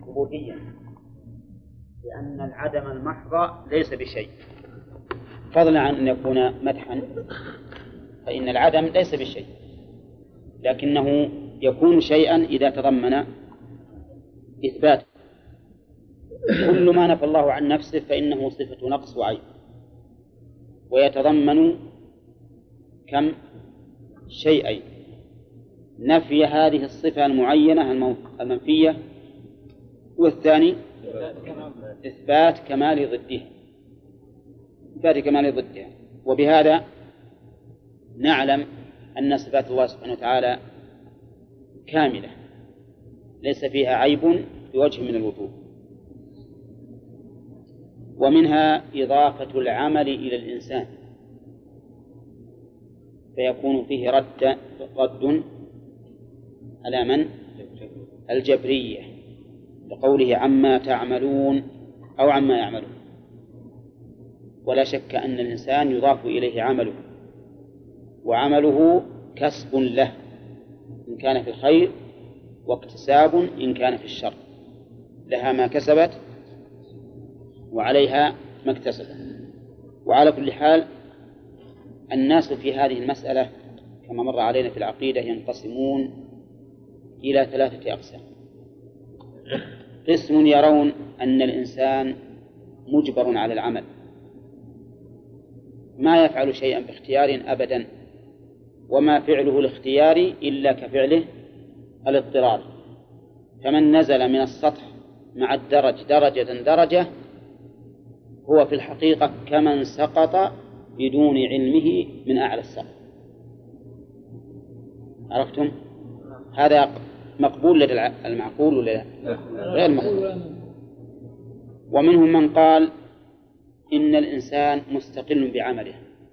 ثبوتيا، لأن العدم المحض ليس بشيء، فضلا عن أن يكون مدحا، فإن العدم ليس بشيء، لكنه يكون شيئا إذا تضمن إثبات. كل ما نفى الله عن نفسه فإنه صفة نقص وعيب، ويتضمن كم شيئين: نفي هذه الصفة المعينة المنفية، والثاني إثبات كمال ضدها. وبهذا نعلم أن صفات الله سبحانه وتعالى كاملة ليس فيها عيب بوجه من الوجوه. ومنها إضافة العمل إلى الإنسان، فيكون فيه رد على من؟ الجبرية، لقوله عما تعملون أو عما يعملون. ولا شك أن الإنسان يضاف إليه عمله، وعمله كسب له إن كان في الخير، واكتساب إن كان في الشر، لها ما كسبت وعليها ما اكتسبت. وعلى كل حال الناس في هذه المسألة كما مر علينا في العقيدة ينقسمون إلى 3 أقسام. قسم يرون أن الإنسان مجبر على العمل، ما يفعل شيئا باختيار أبدا، وما فعله الاختياري إلا كفعله الاضطرار. فمن نزل من السطح مع الدرج درجة هو في الحقيقة كمن سقط بدون علمه من أعلى السقف. عرفتم؟ هذا مقبول لدى المعقول ولا لا؟ غير مقبول. ومنهم من قال إن الإنسان مستقل بعمله،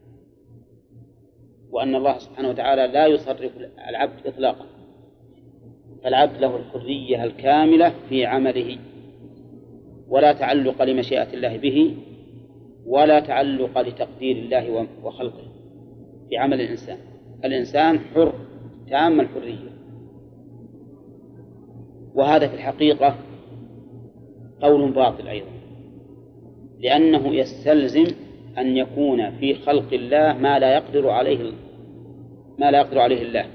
وأن الله سبحانه وتعالى لا يصرف العبد إطلاقا، فالعبد له الحرية الكاملة في عمله، ولا تعلق لمشيئة الله به، ولا تعلق لتقدير الله وخلقه بعمل الإنسان. الإنسان حر تام الحرية. وهذا في الحقيقة قول باطل أيضا، لأنه يستلزم أن يكون في خلق الله ما لا يقدر عليه الله.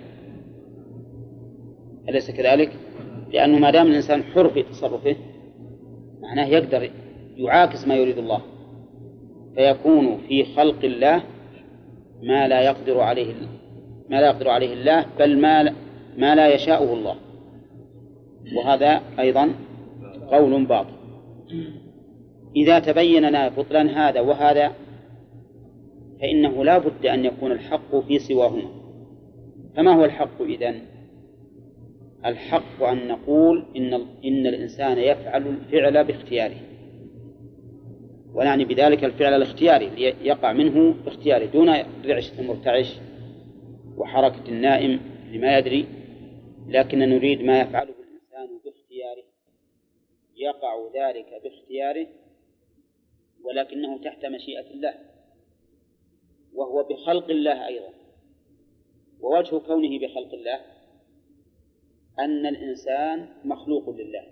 أليس كذلك؟ لأنه ما دام الإنسان حر في تصرفه معناه يقدر يعاكس ما يريد الله، فيكون في خلق الله ما لا يقدر عليه الله، بل ما لا يشاءه الله. وهذا أيضا قول باطل. إذا تبين لنا بطلان هذا وهذا فإنه لا بد أن يكون الحق في سواهما. فما هو الحق إذن؟ الحق أن نقول إن الإنسان يفعل الفعل باختياره، ونعني بذلك الفعل الاختياري يقع منه باختياره دون رعشة المرتعش وحركة النائم لما يدري، لكن نريد ما يفعله الإنسان باختياره، يقع ذلك باختياره ولكنه تحت مشيئة الله، وهو بخلق الله أيضا. ووجه كونه بخلق الله أن الإنسان مخلوق لله،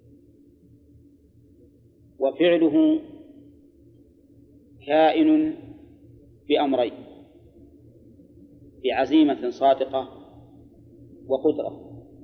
وفعله كائن بأمرين: بعزيمة صادقة وقدرة.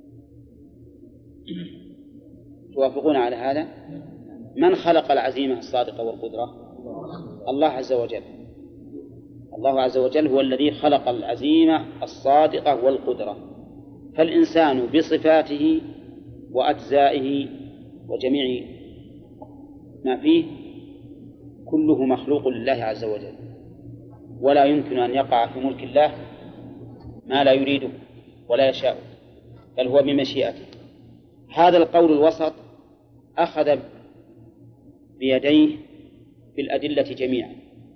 توافقون على هذا؟ من خلق العزيمة الصادقة والقدرة؟ الله عز وجل. الله عز وجل هو الذي خلق العزيمة الصادقة والقدرة. فالإنسان بصفاته وأجزائه وجميع ما فيه كله مخلوق لله عز وجل، ولا يمكن أن يقع في ملك الله ما لا يريده ولا يشاء، بل هو بمشيئته. هذا القول الوسط أخذ بيديه بالأدلة جميعا،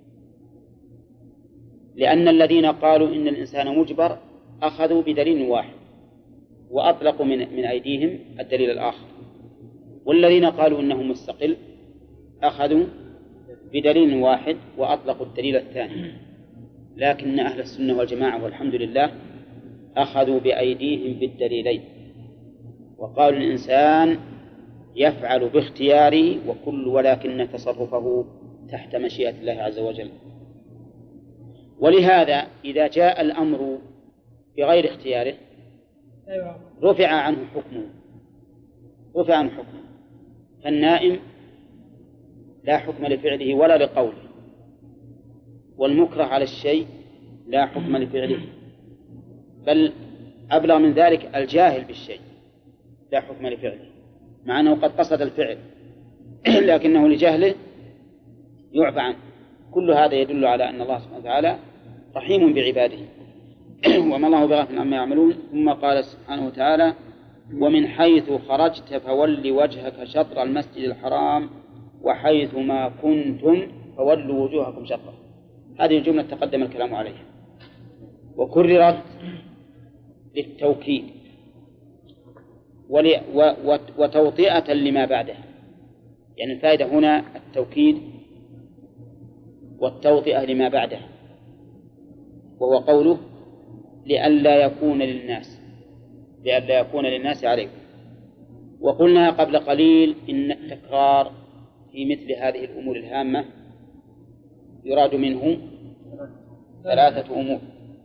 لأن الذين قالوا إن الإنسان مجبر أخذوا بدليل واحد وأطلقوا من أيديهم الدليل الآخر، والذين قالوا إنه مستقل أخذوا بدليل واحد وأطلقوا الدليل الثاني. لكن أهل السنة والجماعة والحمد لله أخذوا بأيديهم بالدليلين، وقالوا الإنسان يفعل باختياره ولكن تصرفه تحت مشيئة الله عز وجل. ولهذا إذا جاء الأمر بغير اختياره رفع عنه حكمه. فالنائم لا حكم لفعله ولا لقوله، والمكره على الشيء لا حكم لفعله، بل أبلغ من ذلك الجاهل بالشيء لا حكم لفعله، مع أنه قد قصد الفعل لكنه لجهله يعفى عنه. كل هذا يدل على أن الله سبحانه وتعالى رحيم بعباده وما الله بغافل عما يعملون. ثم قال سبحانه وتعالى: ومن حيث خرجت فول وجهك شطر المسجد الحرام وحيث ما كنتم فولوا وجوهكم شطره. هذه الجملة تقدم الكلام عليها وكررت للتوكيد وتوطئة لما بعدها. يعني الفائدة هنا التوكيد والتوطئة لما بعدها، وهو قوله: لئلا يكون للناس عليكم. وقلنا قبل قليل إن التكرار في مثل هذه الأمور الهامة يراد منه 3 أمور: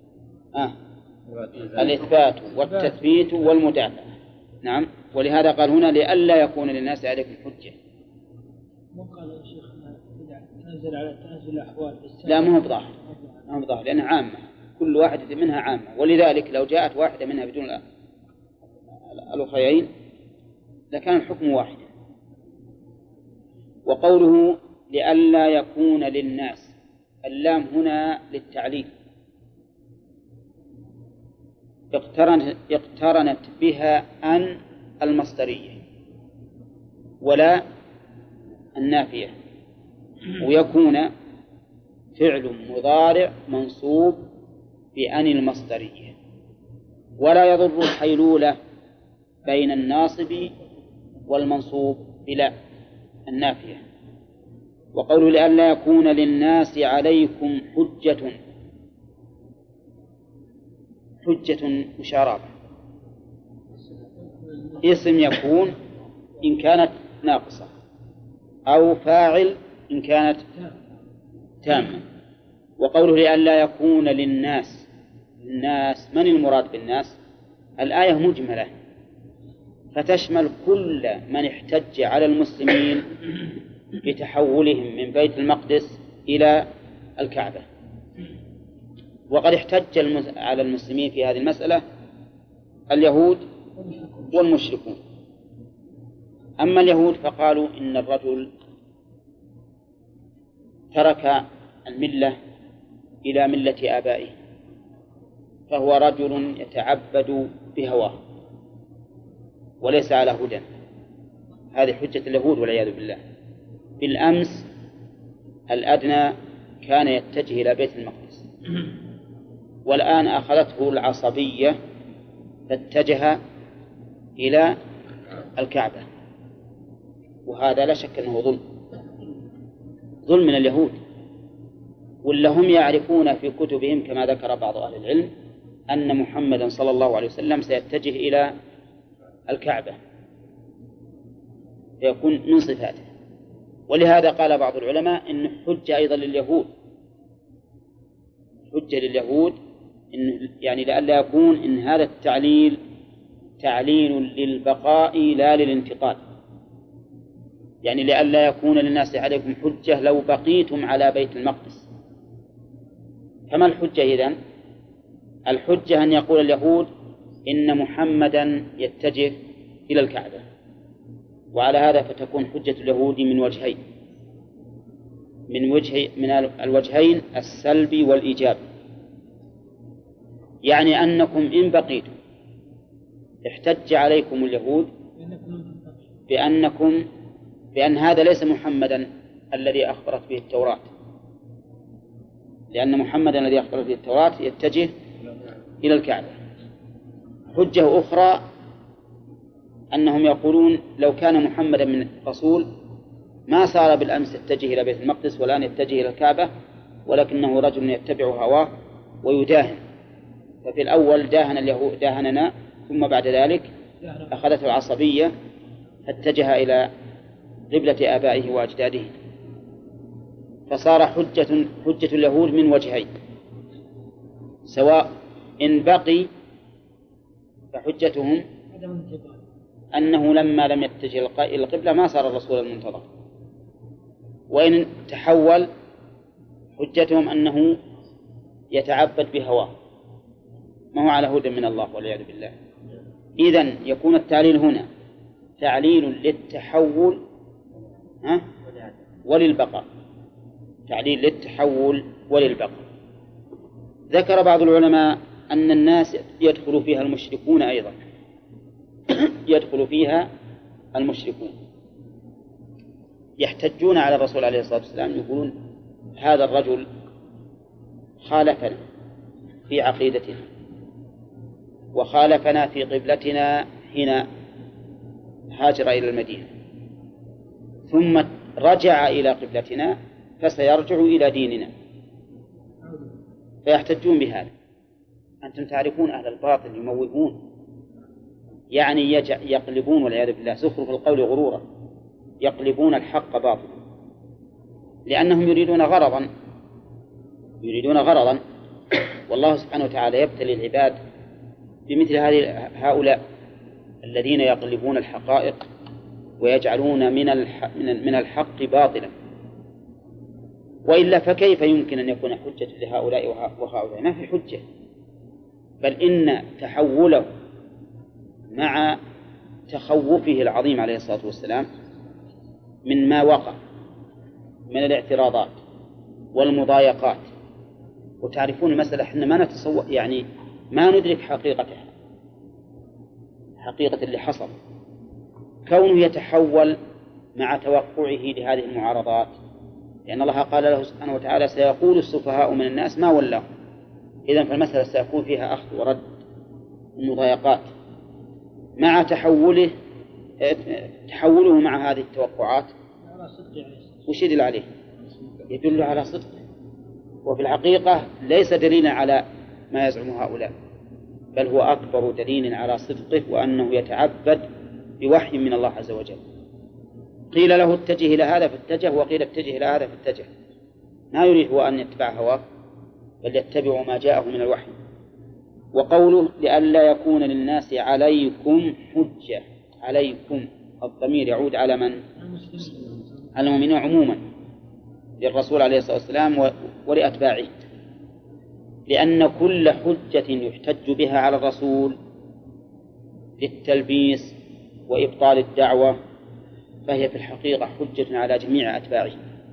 الإثبات والتثبيت والمدافعة. نعم، ولهذا قال هنا: لئلا يكون للناس عليكم حجة. وقال يا شيخ تنزل على تنزل الأحوال لا، ما هو بظاهر لأنها عامة، كل واحدة منها عامة، ولذلك لو جاءت واحدة منها بدون الأخرين لكان الحكم واحدا. وقوله: لئلا يكون للناس، اللام هنا للتعليل، اقترنت بها أن المصدرية ولا النافية، ويكون فعل مضارع منصوب بأن المصدرية، ولا يضر الحيلولة بين الناصب والمنصوب بلا النافية. وقوله: لئلا يكون للناس عليكم حجة مشاركة، اسم يكون إن كانت ناقصة، أو فاعل إن كانت تامة. وقوله: لئلا يكون للناس، من المراد بالناس؟ الآية مجملة فتشمل كل من احتج على المسلمين بتحولهم من بيت المقدس إلى الكعبة. وقد احتج على المسلمين في هذه المسألة اليهود والمشركون. أما اليهود فقالوا إن الرجل ترك الملة إلى ملة آبائه، فهو رجل يتعبد بهواه وليس على هدى. هذه حجة اليهود والعياذ بالله. بالأمس الأدنى كان يتجه إلى بيت المقدس، والآن أخذته العصبية فاتجه إلى الكعبة، وهذا لا شك أنه ظلم من اليهود. ولا هم يعرفون في كتبهم كما ذكر بعض أهل العلم أن محمدا صلى الله عليه وسلم سيتجه إلى الكعبة فيكون من صفاته. ولهذا قال بعض العلماء إن حجة أيضا لليهود، إن يعني لئلا يكون إن هذا التعليل تعليل للبقاء لا للانتقال. يعني لئلا يكون للناس عليكم حجة لو بقيتم على بيت المقدس. فما الحجة إذن؟ الحجة أن يقول اليهود إن محمدا يتجه إلى الكعبة، وعلى هذا فتكون حجة اليهود من الوجهين السلبي والإيجاب. يعني أنكم إن بقيتم احتج عليكم اليهود بأن هذا ليس محمدا الذي أخبرت به التوراة، لأن محمدا الذي أخبرت به التوراة يتجه إلى الكعبة. حجة أخرى أنهم يقولون لو كان محمدا من رسول ما صار بالأمس يتجه إلى بيت المقدس والآن يتجه إلى الكعبة، ولكنه رجل يتبع هواه ويداهن. ففي الأول داهننا، ثم بعد ذلك أخذته العصبية فاتجه إلى قبلة آبائه وأجداده، فصار حجة اليهود من وجهين، سواء إن بقي فحجتهم أنه لما لم يتجه إلى القبلة ما صار الرسول المنتظر، وإن تحول حجتهم أنه يتعبد بهواه ما هو على هدى من الله والعياذ بالله. إذن يكون التعليل هنا تعليل للتحول وللبقاء، تعليل للتحول وللبقاء. ذكر بعض العلماء أن الناس يدخل فيها المشركون أيضا يدخل فيها المشركون يحتجون على الرسول عليه الصلاة والسلام، يقولون هذا الرجل خالفنا في عقيدتنا وخالفنا في قبلتنا حين هاجر إلى المدينة، ثم رجع إلى قبلتنا فسيرجع إلى ديننا، فيحتجون بهذا. أنتم تعرفون أهل الباطل يموهون، يعني يقلبون والعياذ بالله زخرف القول غرورا، يقلبون الحق باطلا، لأنهم يريدون غرضا والله سبحانه وتعالى يبتلي العباد بمثل هؤلاء الذين يقلبون الحقائق ويجعلون من الحق باطلا، وإلا فكيف يمكن أن يكون حجة لهؤلاء وهؤلاء؟ ما في حجة، بل إن تحوله مع تخوفه العظيم عليه الصلاة والسلام من ما وقع من الاعتراضات والمضايقات. وتعرفون المسألة إحنا ما نتصور، يعني ما ندرك حقيقتها، حقيقة اللي حصل، كونه يتحول مع توقعه لهذه المعارضات، لأن الله قال له سبحانه وتعالى سيقول السفهاء من الناس ما ولاهم. إذن فالمسألة سيكون فيها أخذ ورد المضايقات مع تحوله مع هذه التوقعات. وش يدل عليه؟ يدل على صدقه، وفي الحقيقة ليس دليلا على ما يزعم هؤلاء، بل هو أكبر دليل على صدقه وأنه يتعبد بوحي من الله عز وجل. قيل له اتجه إلى هذا فاتجه، وقيل اتجه إلى هذا فاتجه، ما يريد هو أن يتبع هواه بل يتبع ما جاءه من الوحي. وقوله لئلا يكون للناس عليكم حجة، عليكم الضمير يعود على من؟ على المؤمنين عموما، للرسول عليه الصلاة والسلام ولأتباعه، لأن كل حجة يحتج بها على الرسول للتلبيس وإبطال الدعوة فهي في الحقيقة حجة على جميع أتباعه،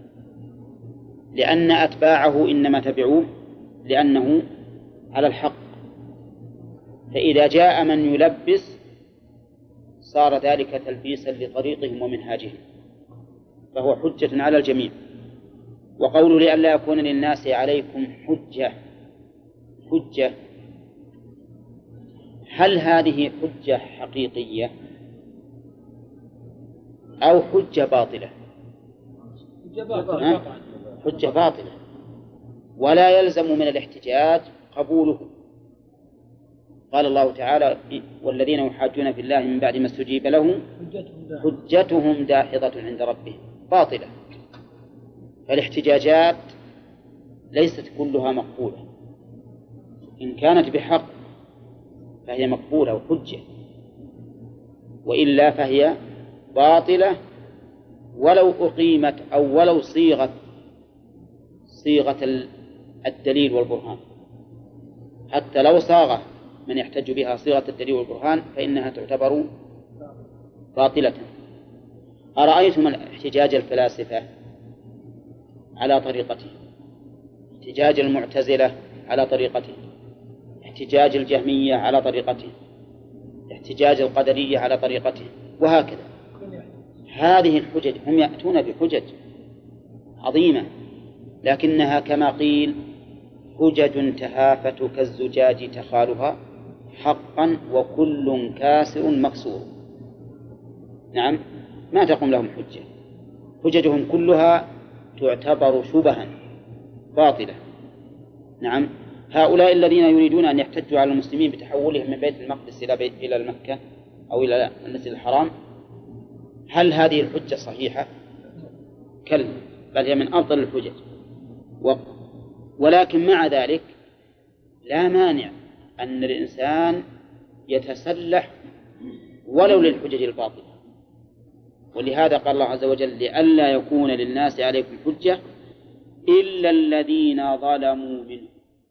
لأن أتباعه إنما تبعوه لأنه على الحق، فإذا جاء من يلبس صار ذلك تلبيسا لطريقهم ومنهاجهم، فهو حجة على الجميع. وقوله لئلا يكون للناس عليكم حجة، هل هذه حجة حقيقية أو حجة باطلة؟ حجة باطلة، ولا يلزم من الاحتجاج قبوله. قال الله تعالى والذين يحاجون في الله من بعد ما استجيب له حجتهم داحضة عند ربهم باطلة. فالاحتجاجات ليست كلها مقبولة، إن كانت بحق فهي مقبولة وحجة، وإلا فهي باطلة ولو أقيمت أو ولو صيغة الدليل والبرهان، حتى لو صاغ من يحتج بها صيغة الدليل والبرهان فإنها تعتبر باطلة. أرأيتم احتجاج الفلاسفة على طريقته، احتجاج المعتزلة على طريقته، احتجاج الجهمية على طريقته، احتجاج القدرية على طريقته، وهكذا. هذه الحجج هم يأتون بحجج عظيمة، لكنها كما قيل حجج تهافت كالزجاج تخالها حقا وكل كاسر مكسور. نعم، ما تقوم لهم حجة، حججهم كلها تعتبر شبها باطلة. نعم، هؤلاء الذين يريدون أن يحتجوا على المسلمين بتحولهم من بيت المقدس إلى مكة أو إلى المسجد الحرام هل هذه الحجة صحيحة؟ كلا، بل هي من أفضل الحجج. ولكن مع ذلك لا مانع أن الإنسان يتسلح ولو للحجج الباطلة. ولهذا قال الله عز وجل: لئلا يكون للناس عليكم حجة إلا الذين ظلموا منهم.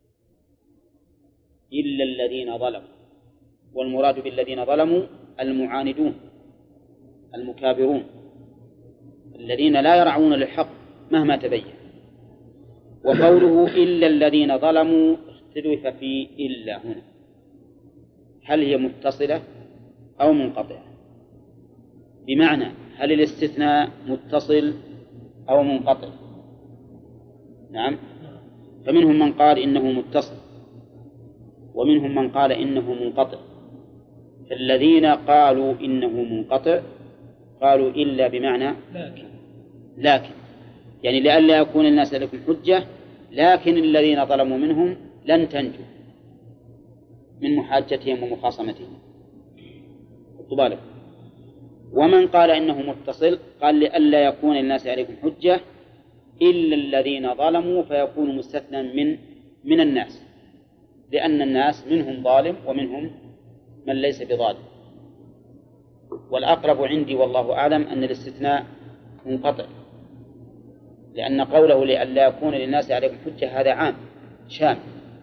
إلا الذين ظلموا، والمراد بالذين ظلموا المعاندون المكابرون الذين لا يرعون للحق مهما تبين. وقوله إلا الذين ظلموا اختلف في إلا هنا، هل هي متصلة أو منقطعة؟ بمعنى هل الاستثناء متصل أو منقطع؟ نعم، فمنهم من قال إنه متصل ومنهم من قال إنه منقطع. فالذين قالوا إنه منقطع قالوا إلا بمعنى لكن، يعني لئلا يكون الناس لكم حجة، لكن الذين ظلموا منهم لن تنجوا من محاجتهم ومخاصمتهم. بالك. ومن قال إنه متصل قال لئلا يكون الناس عليكم حجة إلا الذين ظلموا، فيكون مستثنى من الناس، لأن الناس منهم ظالم ومنهم من ليس بظالم. والأقرب عندي والله أعلم أن الاستثناء منقطع، لأن قوله لئلا يكون للناس عليكم حجة هذا عام شامل،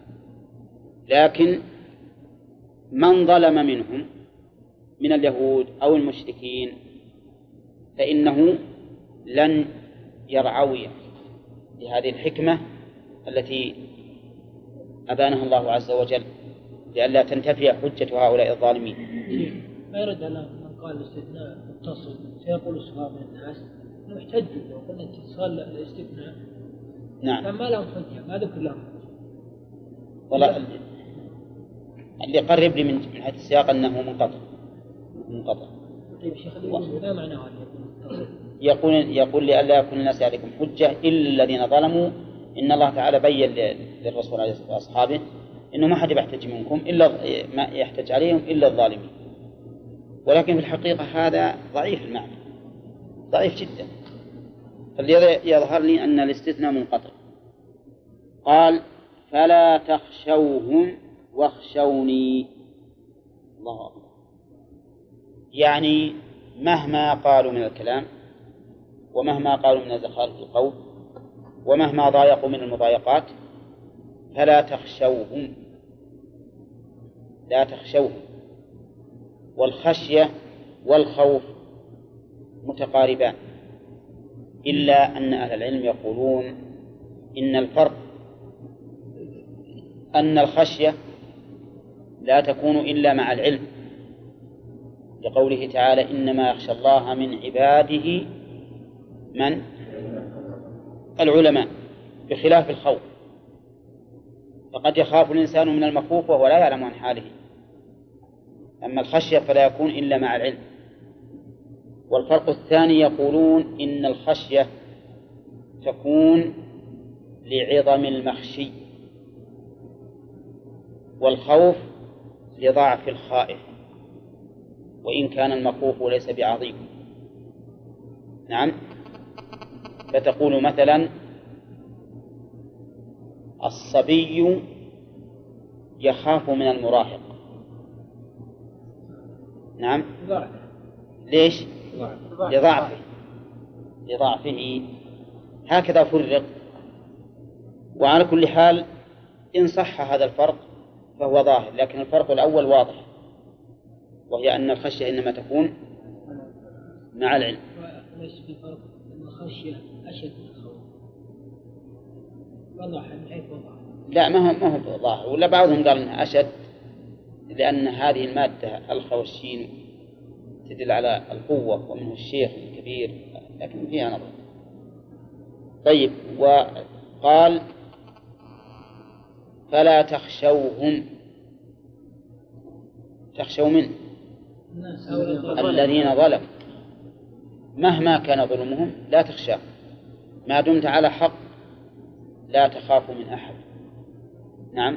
لكن من ظلم منهم من اليهود أو المشركين فإنه لن يرعوي لهذه الحكمة التي أبانها الله عز وجل، لئلا تنتفي حجة هؤلاء الظالمين. ما يرد على من قال الاستثناء متصل، سيقول الصحابة من الناس محتجوا لو قلنا اتصال الاستثناء. نعم، فما لهم حجة، ما ذكر لهم. والله اللي يقرب لي من حيث السياق أنه منقطع. طيب شيخ، ما معناه هذا؟ يقول لئلا يكون الناس عليكم حجة إلا الذين ظلموا. إن الله تعالى بين للرسول عليه الصلاة والسلام وأصحابه إنه ما حد يحتج منكم إلا ما يحتج عليهم إلا الظالمين. ولكن في الحقيقة هذا ضعيف المعنى، ضعيف جدا. فالذي يظهر لي أن الاستثناء منقطع. قال: فلا تخشوهم واخشوني. الله أكبر. يعني مهما قالوا من الكلام، ومهما قالوا من زخارف القول، ومهما ضايقوا من المضايقات، فلا تخشوهم، لا تخشوهم. والخشية والخوف متقاربان، إلا أن أهل العلم يقولون إن الفرق أن الخشية لا تكون إلا مع العلم، لقوله تعالى: إنما يخشى الله من عباده من؟ العلماء، بخلاف الخوف، فقد يخاف الإنسان من المخوف وهو لا يعلم عن حاله. أما الخشية فلا يكون إلا مع العلم. والفرق الثاني يقولون إن الخشية تكون لعظم المخشي، والخوف لضعف الخائف، وإن كان المخوف ليس بعظيم. نعم، فتقول مثلا: الصبي يخاف من المراهق. نعم، ليش؟ لضعفه. هكذا فرق. وعلى كل حال إن صح هذا الفرق فهو ظاهر، لكن الفرق الأول واضح، وهي أن الخشية إنما تكون مع العلم. ليس في فرق أن الخشية أشد من الخوف. وضح من حيث وضح. لا، ما هو ظاهر، ولا بعضهم قال إنها أشد لأن هذه المادة الخ والشين تدل على القوة، ومنه الشيخ الكبير، لكن فيها نظر. طيب، وقال: فلا تخشوهم. تخشوا من الذين ظلموا، مهما كان ظلمهم لا تخشى، ما دمت على حق لا تخاف من أحد. نعم.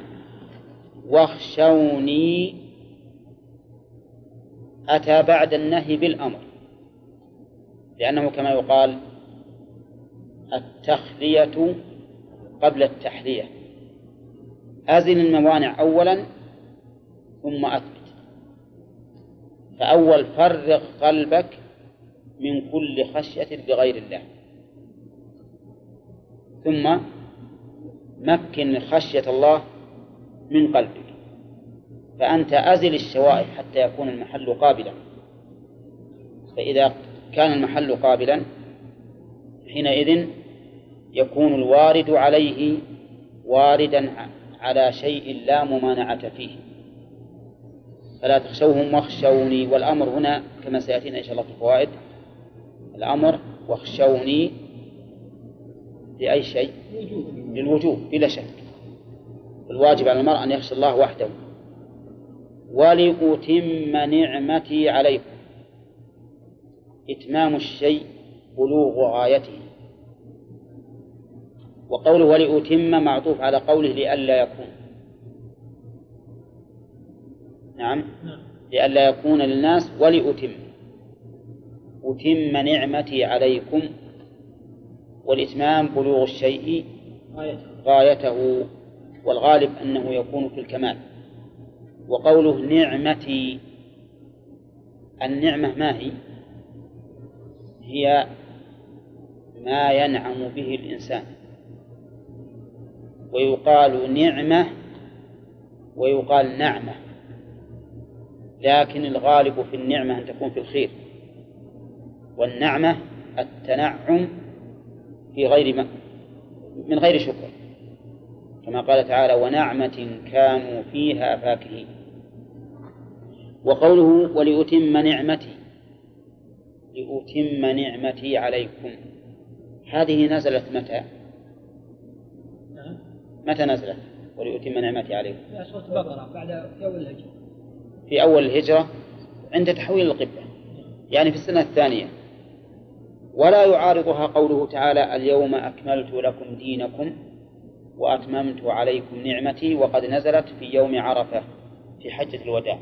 واخشوني أتى بعد النهي بالأمر، لأنه كما يقال التخلية قبل التحلية، أزل الموانع أولا ثم أثبت. فأول فرغ قلبك من كل خشية لغير الله، ثم مكن خشية الله من قلبك، فأنت أزل الشوائب حتى يكون المحل قابلا. فإذا كان المحل قابلا حينئذ يكون الوارد عليه واردا على شيء لا ممانعة فيه. فلا تخشوهم واخشوني، والأمر هنا كما سيأتينا إن شاء الله في الفوائد، الأمر واخشوني لأي شيء؟ للوجوب بلا شك. الواجب على المرء أن يخشى الله وحده. ولأتم نعمتي عليكم، إتمام الشيء بلوغ غايته. وقوله ولأتم معطوف على قوله لئلا يكون، نعم، لئلا يكون للناس ولأتم، أتم نعمتي عليكم، والإتمام بلوغ الشيء غايته، والغالب أنه يكون في الكمال. وقوله نعمتي، النعمة ما هي؟ هي ما ينعم به الإنسان، ويقال نعمة ويقال نعمة، لكن الغالب في النعمة أن تكون في الخير، والنعمة التنعم في غير من غير شكر، كما قال تعالى ونعمة كانوا فيها فاكهين. وقوله ولأتم نعمتي، لأتم نعمتي عليكم، هذه نزلت متى؟ متى نزلت ولأتم نعمتي عليكم؟ في سورة البقرة في أول الهجرة، في أول الهجرة عند تحويل القبلة، يعني في السنة الثانية. ولا يعارضها قوله تعالى اليوم أكملت لكم دينكم وأتممت عليكم نعمتي، وقد نزلت في يوم عرفة في حجة الوداع.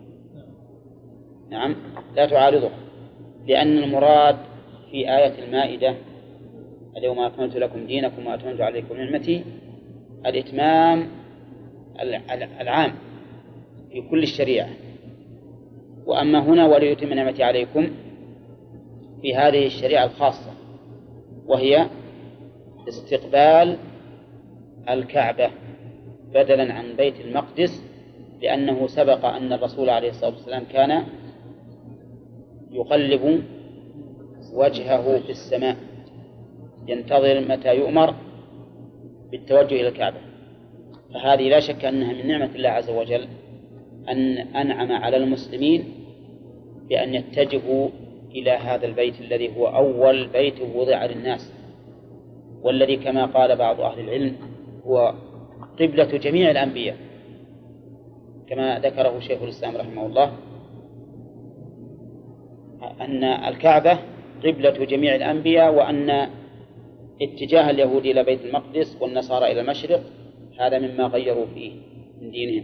نعم، لا تعارضها، لأن المراد في آية المائدة اليوم أكملت لكم دينكم وأتممت عليكم نعمتي الإتمام العام في كل الشريعة. وأما هنا وليتم نعمتي عليكم في هذه الشريعة الخاصة، وهي استقبال الكعبة بدلا عن بيت المقدس، لأنه سبق أن الرسول عليه الصلاة والسلام كان يقلب وجهه في السماء ينتظر متى يؤمر بالتوجه إلى الكعبة. فهذه لا شك أنها من نعمة الله عز وجل أن أنعم على المسلمين بأن يتجهوا إلى هذا البيت الذي هو أول بيت وضع للناس، والذي كما قال بعض أهل العلم هو قبلة جميع الأنبياء، كما ذكره شيخ الإسلام رحمه الله أن الكعبة قبلة جميع الأنبياء، وأن اتجاه اليهود إلى بيت المقدس والنصارى إلى المشرق هذا مما غيروا فيه من دينهم.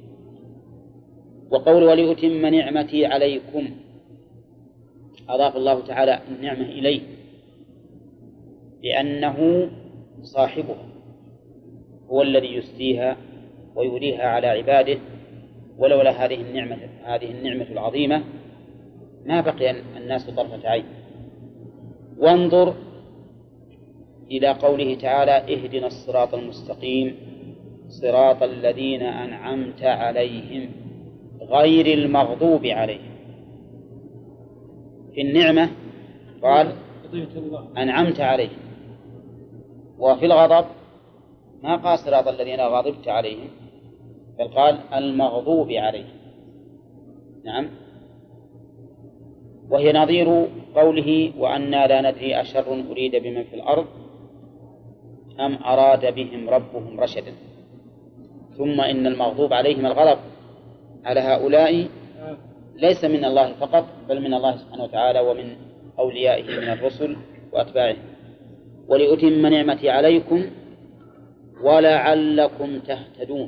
وقول ولأتم نعمتي عليكم، أضاف الله تعالى النعمة إليه لأنه صاحبها، هو الذي يسديها ويوليها على عباده، ولولا هذه النعمة العظيمة ما بقي الناس طرفة عين. وانظر إلى قوله تعالى اهدنا الصراط المستقيم صراط الذين أنعمت عليهم غير المغضوب عليهم. في النعمة قال أنعمت عليهم، وفي الغضب ما قال صراط الذين غضبت عليهم، بل قال المغضوب عليهم. نعم، وهي نظير قوله وأنا لا ندري أشر أريد بمن في الأرض أم أراد بهم ربهم رشدا. ثم إن المغضوب عليهم الغضب على هؤلاء ليس من الله فقط، بل من الله سبحانه وتعالى ومن أوليائه من الرسل وأتباعه. ولأتم نعمتي عليكم ولعلكم تهتدون.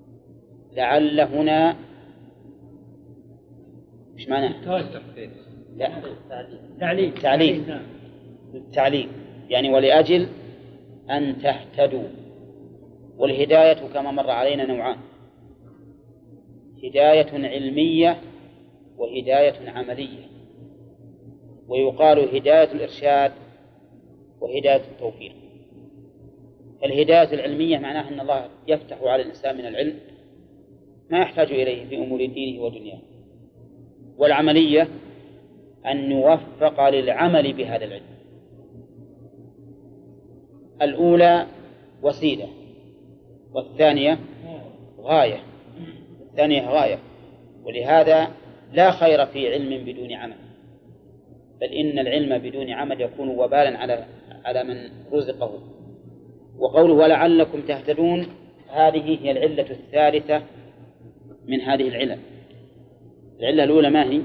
لعل هنا إيش معناه؟ لا، تعليم. نعم. التعليم يعني ولأجل أن تهتدوا. والهداية كما مر علينا نوعان: هداية علمية وهداية عملية، ويقال هداية الإرشاد وهداية التوفيق. الهداية العلمية معناها أن الله يفتح على الإنسان من العلم ما يحتاج إليه في أمور دينه ودنياه. والعملية أن يوفق للعمل بهذا العلم. الأولى وسيلة والثانية غاية. ولهذا لا خير في علم بدون عمل، بل إن العلم بدون عمل يكون وبالا على من رزقه. وقوله ولعلكم تهتدون هذه هي العلة الثالثة من هذه العلل. العلة الأولى ما هي؟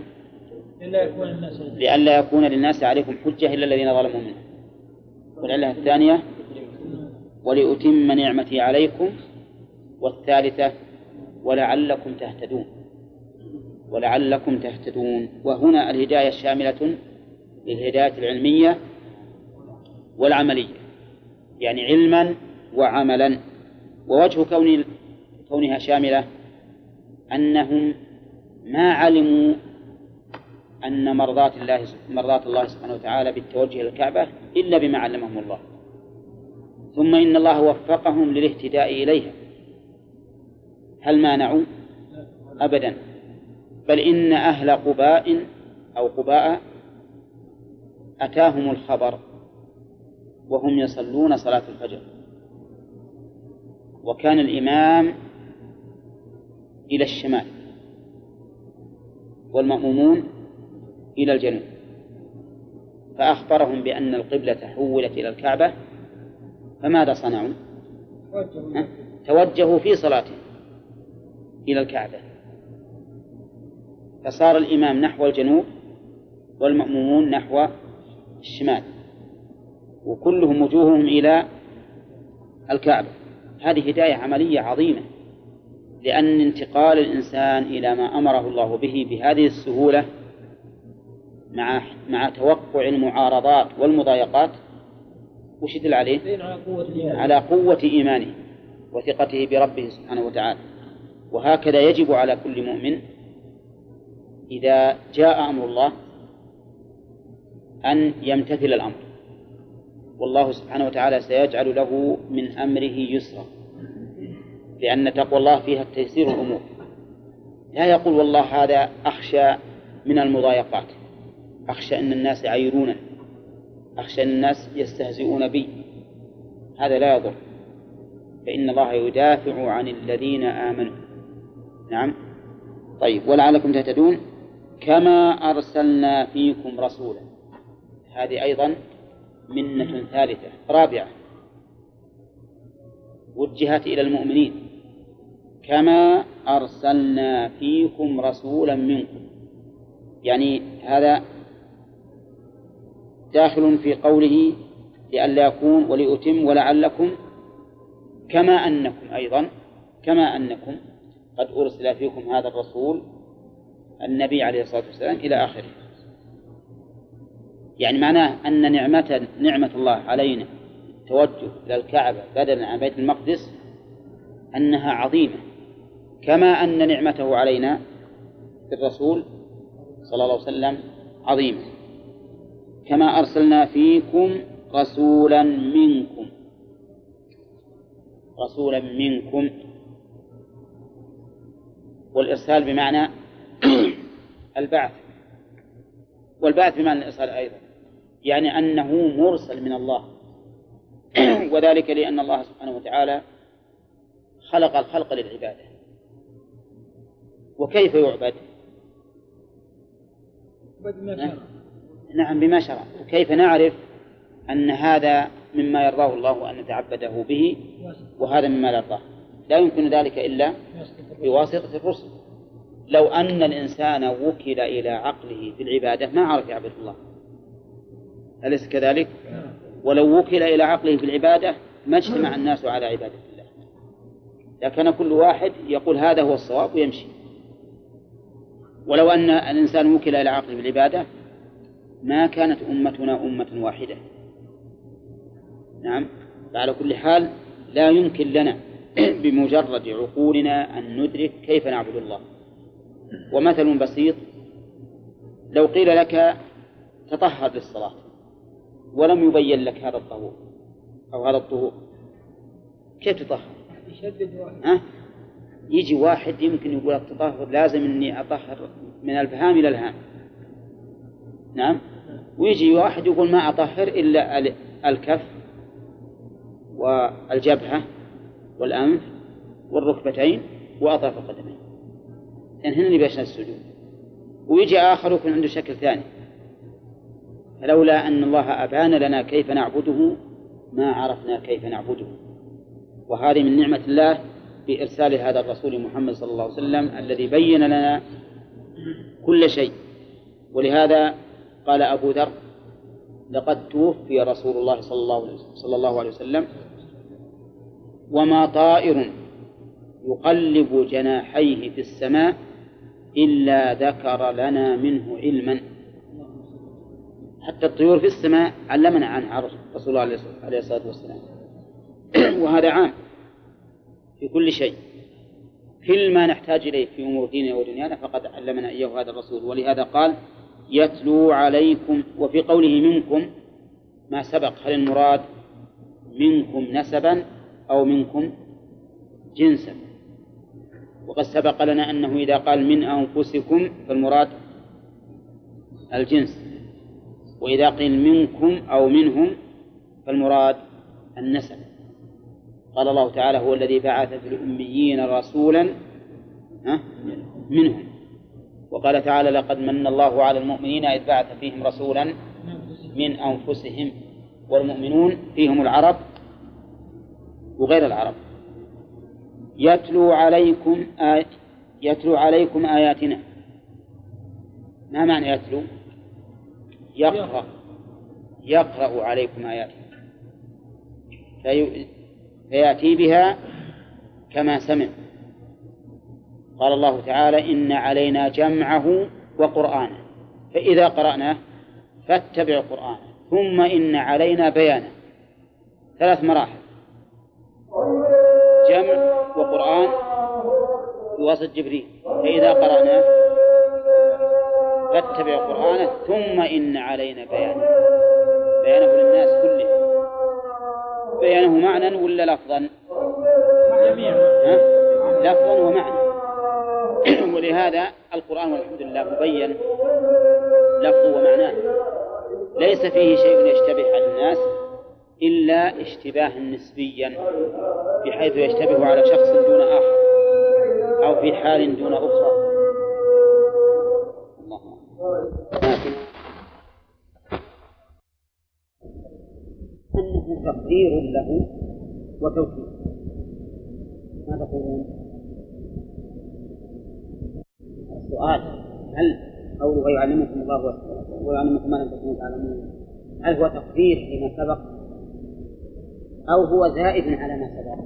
لئلا يكون للناس عليكم حجة إلا الذين ظلموا منهم. والعلة الثانية ولأتم نعمتي عليكم. والثالثة ولعلكم تهتدون. وهنا الهداية الشاملة للهداية العلمية والعملية، يعني علما وعملا. ووجه كونها شاملة أنهم ما علموا أن مرضاة الله سبحانه وتعالى بالتوجه إلى الكعبة إلا بما علمهم الله، ثم إن الله وفقهم للاهتداء إليها. هل مانعوا؟ أبدا، بل إن أهل قباء أتاهم الخبر وهم يصلون صلاة الفجر، وكان الإمام إلى الشمال والمأمومون إلى الجنوب، فأخبرهم بأن القبلة حولت إلى الكعبة، فماذا صنعوا؟ توجهوا في صلاتهم إلى الكعبة، فصار الإمام نحو الجنوب والمأمومون نحو الشمال، وكلهم وجوههم إلى الكعبة. هذه هداية عملية عظيمة، لأن انتقال الإنسان إلى ما أمره الله به بهذه السهولة مع توقع المعارضات والمضايقات وش يدل عليه؟ على قوة إيمانه وثقته بربه سبحانه وتعالى. وهكذا يجب على كل مؤمن إذا جاء أمر الله أن يمتثل الأمر، والله سبحانه وتعالى سيجعل له من أمره يسرا، لأن تقوى الله فيها تيسير الأمور. لا يقول والله هذا أخشى من المضايقات، أخشى أن الناس يعيرونه، أخشى أن الناس يستهزئون بي، هذا لا يضر، فإن الله يدافع عن الذين آمنوا. نعم. طيب، ولعلكم تهتدون كما أرسلنا فيكم رسولا. هذه أيضا منة ثالثة رابعة وجهت إلى المؤمنين: كما أرسلنا فيكم رسولا منكم. يعني هذا داخل في قوله لئلا يكون وليتم ولعلكم، كما أنكم قد أرسل فيكم هذا الرسول النبي عليه الصلاة والسلام إلى آخره. يعني معناه أن نعمة الله علينا التوجه إلى الكعبة بدلا عن بيت المقدس أنها عظيمة، كما أن نعمته علينا بالرسول صلى الله عليه وسلم عظيمة. كما أرسلنا فيكم رسولا منكم. والإرسال بمعنى البعث، والبعث بمعنى الإرسال أيضا، يعني أنه مرسل من الله. وذلك لأن الله سبحانه وتعالى خلق الخلق للعبادة. وكيف يعبد؟ نعم، بما شرع. وكيف نعرف أن هذا مما يرضاه الله وأن نتعبده به وهذا مما لا يرضاه؟ لا يمكن ذلك إلا بواسطة الرسل. لو أن الإنسان وكل إلى عقله في العبادة ما عرف يعبد الله، أليس كذلك؟ ولو وكل إلى عقله في العبادة ما اجتمع الناس على عبادة الله، لكن كل واحد يقول هذا هو الصواب ويمشي. ولو أن الإنسان وكل إلى عقله في العبادة ما كانت أمتنا أمة واحدة. نعم. فعلى كل حال لا يمكن لنا بمجرد عقولنا أن ندرك كيف نعبد الله. ومثل بسيط: لو قيل لك تطهر للصلاة ولم يبين لك هذا الطهور أو هذا الطهور، كيف تطهر؟ يجي واحد يمكن يقول التطهر لازم أني أطهر من الفهام إلى الهام. نعم. ويجي واحد يقول ما أطهر إلا الكف والجبهة والأنف والركبتين وأطراف القدمين، لأن هنا اللي بيشنا السجود. ويجي آخر يكون عنده شكل ثاني. فلولا أن الله أبان لنا كيف نعبده ما عرفنا كيف نعبده. وهذه من نعمة الله بإرسال هذا الرسول محمد صلى الله عليه وسلم الذي بين لنا كل شيء. ولهذا قال أبو ذر: لقد توفي رسول الله صلى الله عليه وسلم وما طائر يقلب جناحيه في السماء إلا ذكر لنا منه علما. حتى الطيور في السماء علمنا عنها رسول الله عليه الصلاة والسلام. وهذا عام في كل شيء، كل ما نحتاج إليه في أمور ديننا ودنيانا فقد علمنا إياه هذا الرسول. ولهذا قال: يتلو عليكم. وفي قوله منكم ما سبق، هل المراد منكم نسبا أو منكم جنسا؟ وقد سبق لنا أنه إذا قال من أنفسكم فالمراد الجنس، وإذا قيل منكم أو منهم فالمراد النسب. قال الله تعالى: هو الذي بعث في الأميين رسولا منهم. وقال تعالى: لقد من الله على المؤمنين إذ بعث فيهم رسولا من أنفسهم. والمؤمنون فيهم العرب وغير العرب. يتلو عليكم آياتنا. ما معنى يتلو؟ يقرأ عليكم آياتنا، فيأتي بها كما سمع. قال الله تعالى: إن علينا جمعه وقرآنه فإذا قرأناه فاتبع قرآنه ثم إن علينا بيانه. 3 مراحل: جمع وقرآن بواسطة جبريل، فإذا قرأناه فاتبع قرآنه ثم إن علينا بيانه للناس كله. بيانه معنى ولا لفظا؟ لفظا ومعنى. ولهذا القرآن والحمد لله مبين لفظه ومعناه، ليس فيه شيء يشتبه على الناس إلا اشتباها نسبيا، بحيث يشتبه على شخص دون آخر أو في حال دون أخرى. أنه تقدير له وتوكيد. ماذا تقولون؟ السؤال: هل قوله يعلمكم الله ويعلمكم ما لم تكونوا تعلمون هل هو تقدير لما سبق أو هو زائد على ما سبق؟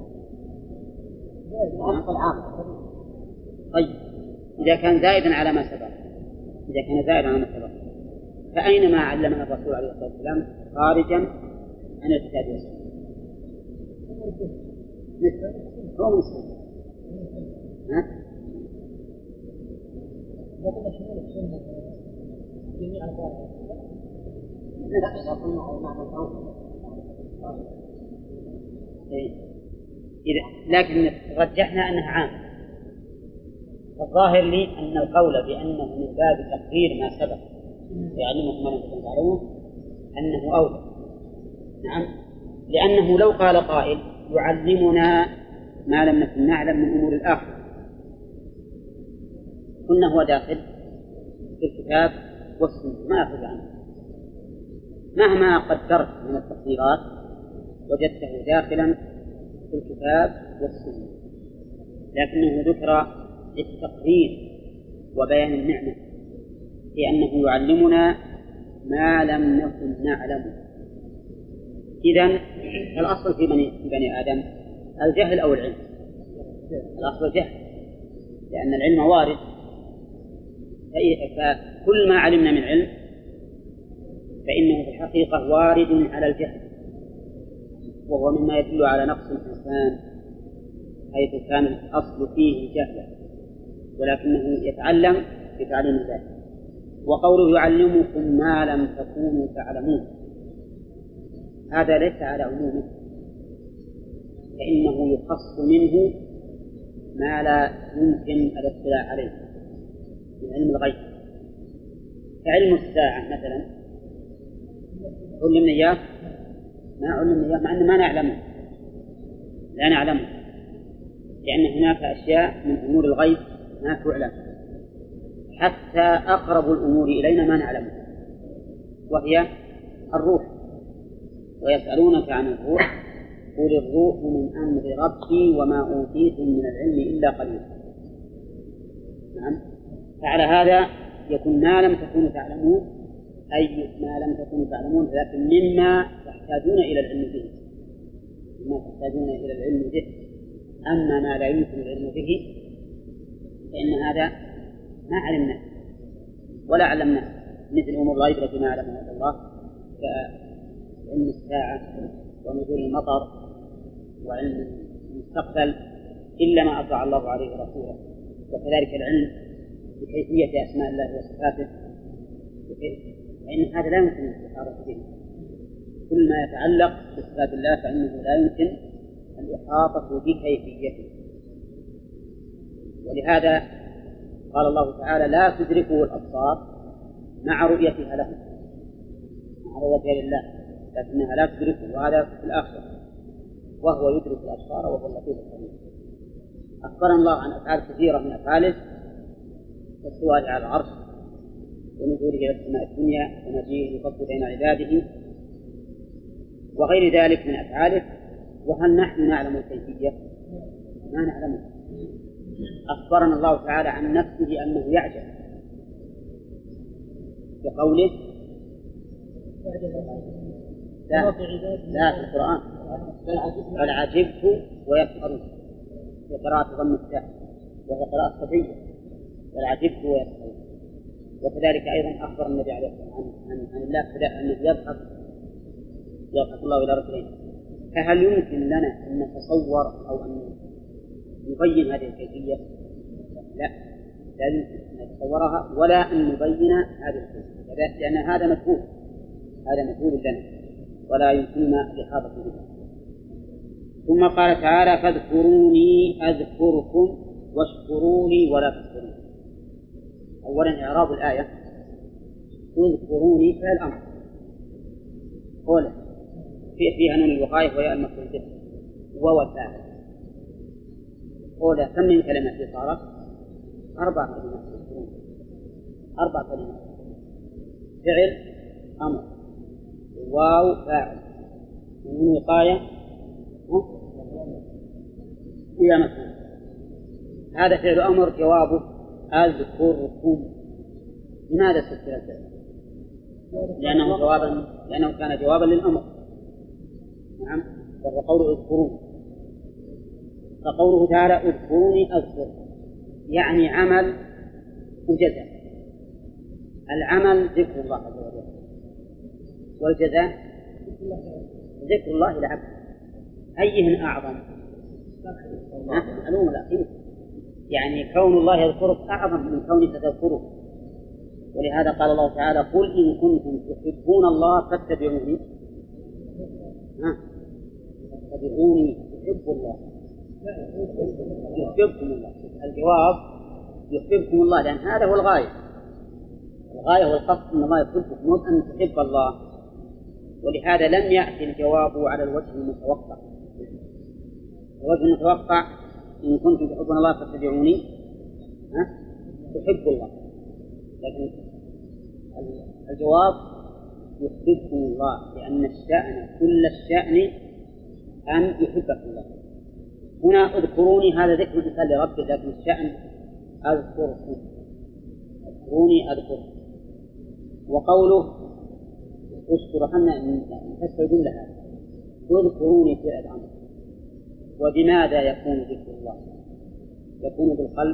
طيب، إذا كان زائدا على ما سبق فأين ما علمنا الرسول عليه الصلاة والسلام خارجا عن الكتاب والسنة؟ هو مسلم. لكن رجحنا أنها عام. الظاهر لي أن القول بأنه من باب تقدير ما سبق يعلمكم ما لم تكونوا تعلمون أنه أولى. نعم، لأنه لو قال قائل يعلمنا ما لم نكن نعلم من أمور الآخرة قلنا هو داخل في الكتاب والسنة ما يخرج عنه. مهما قدرت من التقديرات وجدته داخلا في الكتاب والسنة، لكنه ذكر للتقدير وبيان النعمة، لأنه يعلمنا ما لم نكن نعلم. إذن الأصل في بني آدم الجهل أو العلم؟ الأصل الجهل، لأن العلم وارد، فكل ما علمنا من علم فإنه في الحقيقة وارد على الجهل، وهو مما يدل على نقص الإنسان، حيث كان الأصل فيه جهلا ولكنه يتعلم بتعليم الله. وقوله يعلمكم ما لم تكونوا تعلمون، هذا ليس على عمومه، فإنه يخص منه ما لا يمكن الاطلاع عليه من علم الغيب، كعلم الساعة مثلا علمنا إياه ما علمنا إياه مع أن ما نعلمه، لا نعلمه، لأن هناك أشياء من أمور الغيب ما تعلم، حتى أقرب الأمور إلينا ما نعلمه، وهي الروح. ويسألونك عن الروح قل الروح من أمر ربي وما أوتيتم من العلم إلا قليلا. نعم. فعلى هذا يكون ما لم تكونوا تعلمون، أي ما لم تكونوا تعلمون لكن مما تحتاجون إلى العلم به، أما ما لا يمكن العلم به فإن هذا ما علمنا ولا علمنا، مثل أمور الغيب التي ما علمها الله كعلم الساعة ونزول المطر وعلم المستقبل إلا ما أطلع الله عليه رسوله، وكذلك العلم بكيفية أسماء الله وصفاته، فإن هذا لا يمكن الإحاطة به. كل ما يتعلق بصفات الله فإنه لا يمكن الإحاطة بكيفيته. ولهذا قال الله تعالى لا تدركه الأبصار مع رؤيتها له، مع رؤيتها لله، لكنها لا تدركه، وهذا في الآخرة، وهو يدرك الأبصار وهو اللطيف الخبير. أخبرنا الله عن أفعال كثيرة من أفعاله، كالسؤال على العرش ونزوله إلى السماء الدنيا ونجيه يفضل بين عباده وغير ذلك من أفعاله. وهل نحن نعلم الكيفية؟ ما نعلمه. أخبرنا الله تعالى عن نفسه أنه يعجب بقوله لا في القرآن بل عجبت ويسخرون، في قراءة ضم التاء وهي قراءة صحيحة، بل عجبت ويسخرون. وكذلك أيضا أخبر النبي عليه الصلاة والسلام عن الله أنه يضحك الله إلى رجلين. فهل يمكن لنا أن نتصور أو أن نبين هذه الكيفية؟ لا يمكن أن نتصورها ولا أن نبين هذه الكيفية، لأن هذا مجهول لنا ولا يمكننا الإحاطة به. ثم قال تعالى فاذكروني أذكركم واشكروا لي ولا تكفرون. أولا إعراب الآية اذكروني فعل أمر قوله فيها نون الوقاية وياء المفعول به وهو الفاعل. قوله كم من كلمة صارت 4 كلمات، 4 كلمات، فعل أمر واو فاعل ونون وقاية وياء مفعول. هذا فعل أمر جوابه أذكركم. لماذا سكر الفعل؟ لأنه كان جوابا للأمر. نعم. وهو قوله اذكرون. فقوله تعالى اذكروني أذكر يعني عمل وجزاء. العمل ذكر الله عز وجل، والجزاء ذكر الله لعبده. أيهن أعظم؟ معلوم الأخير، يعني كون الله يذكرك أعظم من كونك تذكره. ولهذا قال الله تعالى قل إن كنتم تحبون الله فاتبعوني يحب الله يحببكم الله. الجواب يحببكم الله، لأن هذا هو الغاية والقصد أن الله يحبكم مو أن تحب الله. ولهذا لم يأتي الجواب على الوجه المتوقع. الوجه المتوقع إن كنتم تحبون الله فاتبعوني تحب الله، لكن الجواب يحببكم الله، لأن الشأن كل الشأن أن يحبك الله. هنا اذكروني هذا ذكر الإنسان لربه، لكن الشأن أذكركم، اذكروني أذكركم. وقوله اشكر أن نفسر جملة اذكروني فعل أمر. وبماذا يكون ذكر الله؟ يكون بالقلب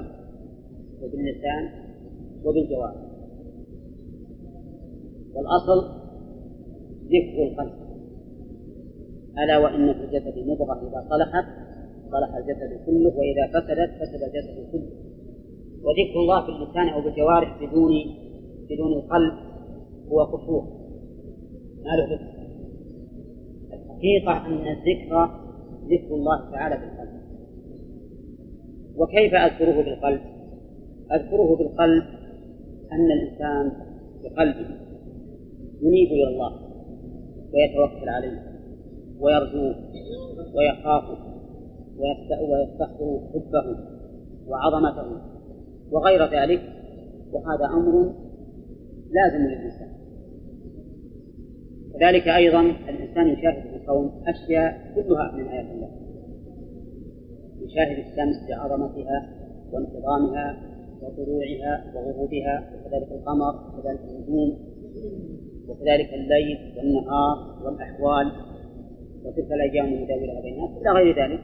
وباللسان وبالجوارح. والأصل ذكر القلب. ألا وإن في الجسد مضغة إذا صلحت صلح الجسد كله وإذا فسدت فسد الجسد كله. وذكر الله في اللسان أو بالجوارح بدون القلب هو كفور، ما له ذكر. الحقيقة أن الذكر ذكر الله تعالى بالقلب. وكيف أذكره بالقلب؟ أذكره بالقلب أن الإنسان بقلبه ينيب إلى الله ويتوكل عليه ويرجوه ويخافه ويستحضر حبه وعظمته وغير ذلك، وهذا أمر لازم للإنسان. كذلك أيضا الإنسان يشاهد في الكون أشياء كلها من آيات الله، يشاهد الشمس بعظمتها وانتظامها وطلوعها وغروبها، وكذلك القمر وكذلك النجوم وكذلك الليل والنهار والأحوال وتلك الأيام نداولها بين الناس إلى غير ذلك.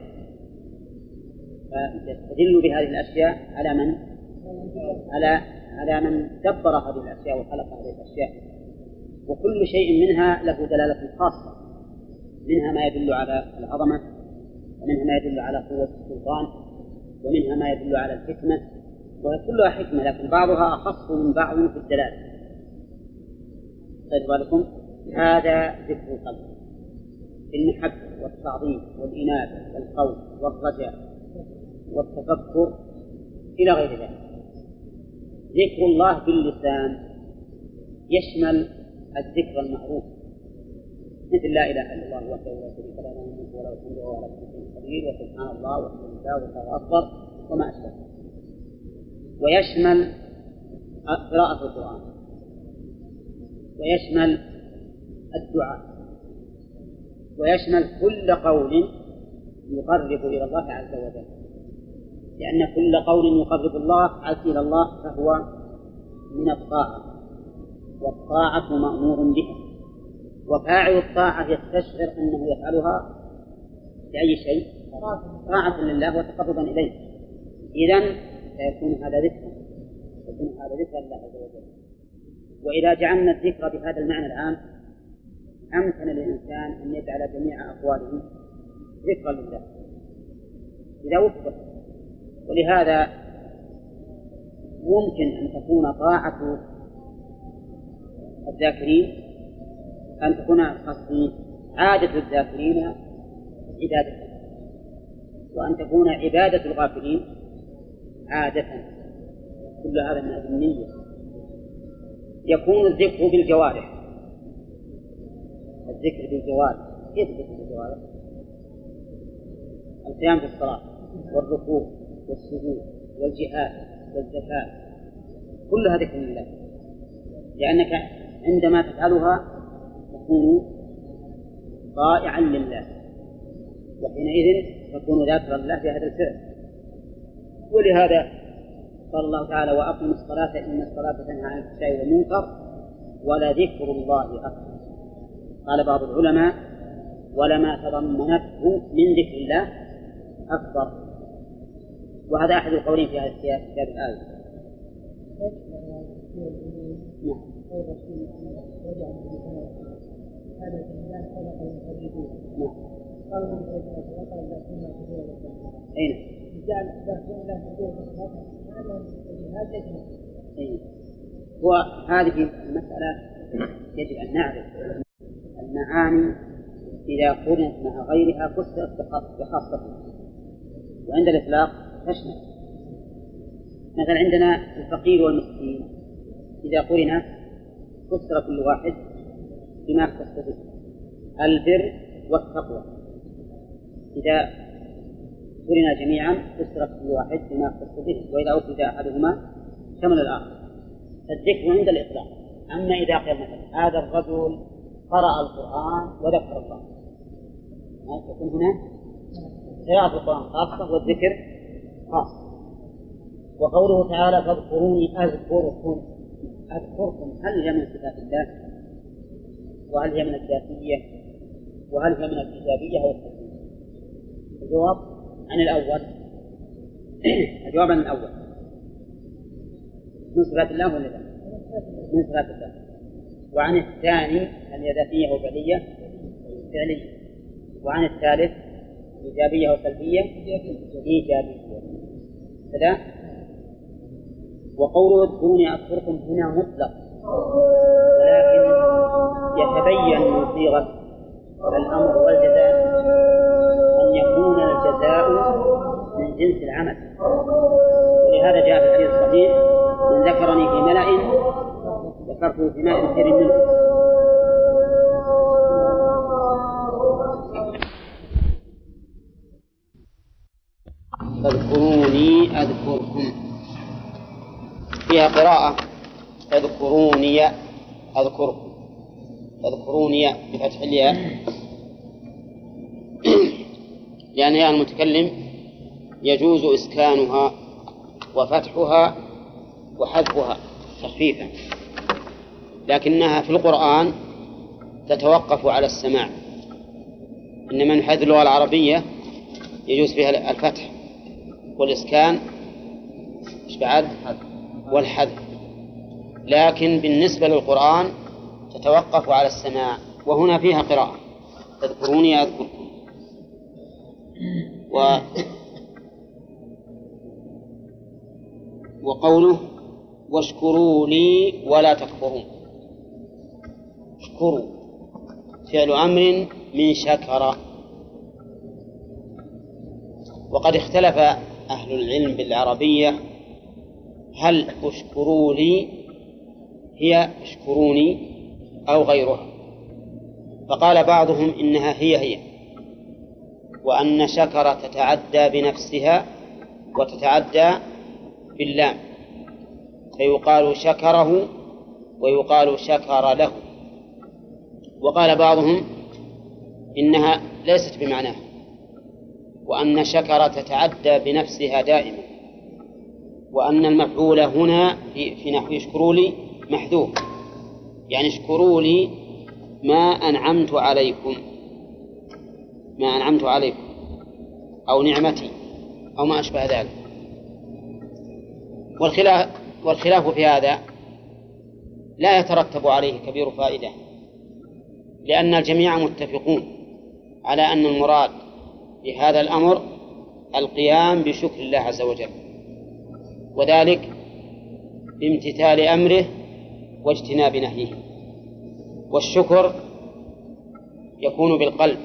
فيستدل بهذه الأشياء على من دبر هذه الأشياء وخلق هذه الأشياء، وكل شيء منها له دلالة خاصة، منها ما يدل على العظمة، ومنها ما يدل على قوة السلطان، ومنها ما يدل على الحكمة، وكلها حكمة لكن بعضها أخص من بعض في الدلالة. خذوا بالكم، هذا ذكر القلب المحبة والتعظيم والإنابة والخوف والرجاء والتفكر إلى غير ذلك. ذكر الله باللسان يشمل الذكر المعروف مثل لا إله إلا الله وحده لا شريك له له الملك وله الحمد وهو على كل شيء قدير وسبحان الله والحمد لله والله أكبر وما أشبه. ويشمل قراءة القرآن ويشمل الدعاء ويشمل كل قول يقرب إلى الله عز وجل، لأن كل قول يقرب الله إلى الله فهو من الطاعة، والطاعة مأمور بها، وفاعل الطاعة يستشعر أنه يفعلها بأي شيء طاعة لله وتقربا إليه. إذن سيكون هذا ذكر لله عز وجل. وإذا جعلنا الذكر بهذا المعنى العام أمكن للإنسان أن يجعل جميع أقواله ذكرا لله إذا وفق. ولهذا يمكن أن تكون طاعة الذاكرين أن تكون عادة الذاكرين عبادة، وأن تكون عبادة الغافلين عادة. كل هذا من أجل النية. يكون الذكر بالجوارح. الذكر بالجوارح كيف الذكر بالجوارح؟ القيام في الصلاة والركوع والسجود والجهاد والزكاة كلها ذكر لله، لأنك عندما تفعلها تكون طائعا لله، وحينئذ تكون ذاكرا لله بهذا الفعل. ولهذا قال الله تعالى وأقم الصلاة إن الصلاة تنهى عن الفحشاء والمنكر ولذكر الله أكبر. قال بعض العلماء ولما تضمنته من ذكر الله أكبر، وهذا أحد القولين في هذه الآية. وهذه المسألة يجب أن نعرف المعاني إذا قرنت مع غيرها فسرت بخاصة، وعند الإطلاق تشمل. مثلا عندنا الفقير والمسكين إذا قرن فسر كل واحد بما اختص به. البر والتقوى إذا قرن جميعا فسر كل واحد بما اختص به، وإذا أفرد أحدهما شمل الآخر. الذكر عند الإطلاق. أما إذا قيل مثلا هذا الرجل قرأ القرآن وذكر الله، يكون هنا قراءة القرآن خاصة والذكر خاص. وقوله تعالى فاذكروني أذكركم هل هي من صفات الله؟ وهل هي من الذاتية؟ وهل هي من الإيجابية أو السلبية؟ الجواب عن الأول. الجواب عن الأول من صفات الله ولا لا؟ من صفات الله. وعن الثاني هل هي ذاتية أو فعلية؟ فعلية. وعن الثالث إيجابية أو سلبية؟ إيجابية. كذا. وقوله اذكروني أذكركم هنا مطلق، ولكن يتبين من صيغة الأمر والجزاء أن يكون الجزاء من جنس العمل، ولهذا جاء في الحديث الصحيح: من ذكرني في ملأ ذكرته في ملأ خير منه. اذكروني أذكركم، فيها قراءة اذكروني أذكركم، اذكروني بفتح الياء لأن يعني المتكلم يجوز إسكانها وفتحها وحذفها تخفيفا، لكنها في القرآن تتوقف على السماع، إنما من حيث اللغة العربية يجوز فيها الفتح والإسكان والحذف، لكن بالنسبة للقرآن تتوقف على السماع، وهنا فيها قراءة تذكروني أذكركم. وقوله واشكروا لي ولا تكفرون، اشكروا فعل أمر من شكر. وقد اختلف أهل العلم بالعربية هل اشكروا لي هي اشكروني أو غيرها، فقال بعضهم إنها هي، وأن شكر تتعدى بنفسها وتتعدى باللام، فيقال شكره ويقال شكر له. وقال بعضهم إنها ليست بمعناه، وأن شكر تتعدى بنفسها دائما، وأن المفعول هنا في نحو اشكروا لي محذوف، يعني اشكروا لي ما أنعمت عليكم، ما أنعمت عليكم أو نعمتي أو ما أشبه ذلك. والخلاف في هذا لا يترتب عليه كبير فائدة، لأن الجميع متفقون على أن المراد بهذا الأمر القيام بشكر الله عز وجل، وذلك بامتثال أمره واجتناب نهيه. والشكر يكون بالقلب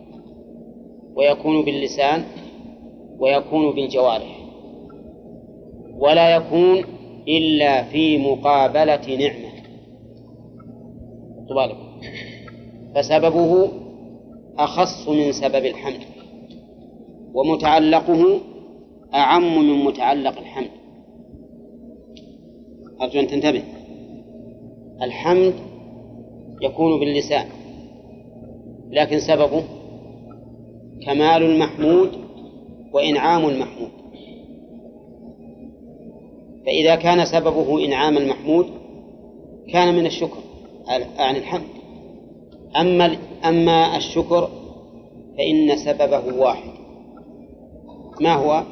ويكون باللسان ويكون بالجوارح، ولا يكون إلا في مقابلة نعمة، فسببه أخص من سبب الحمد، ومتعلقه أعم من متعلق الحمد. أرجو أن تنتبه، الحمد يكون باللسان، لكن سببه كمال المحمود وإنعام المحمود، فإذا كان سببه إنعام المحمود كان من الشكر عن الحمد. أما الشكر فإن سببه واحد، ما هو؟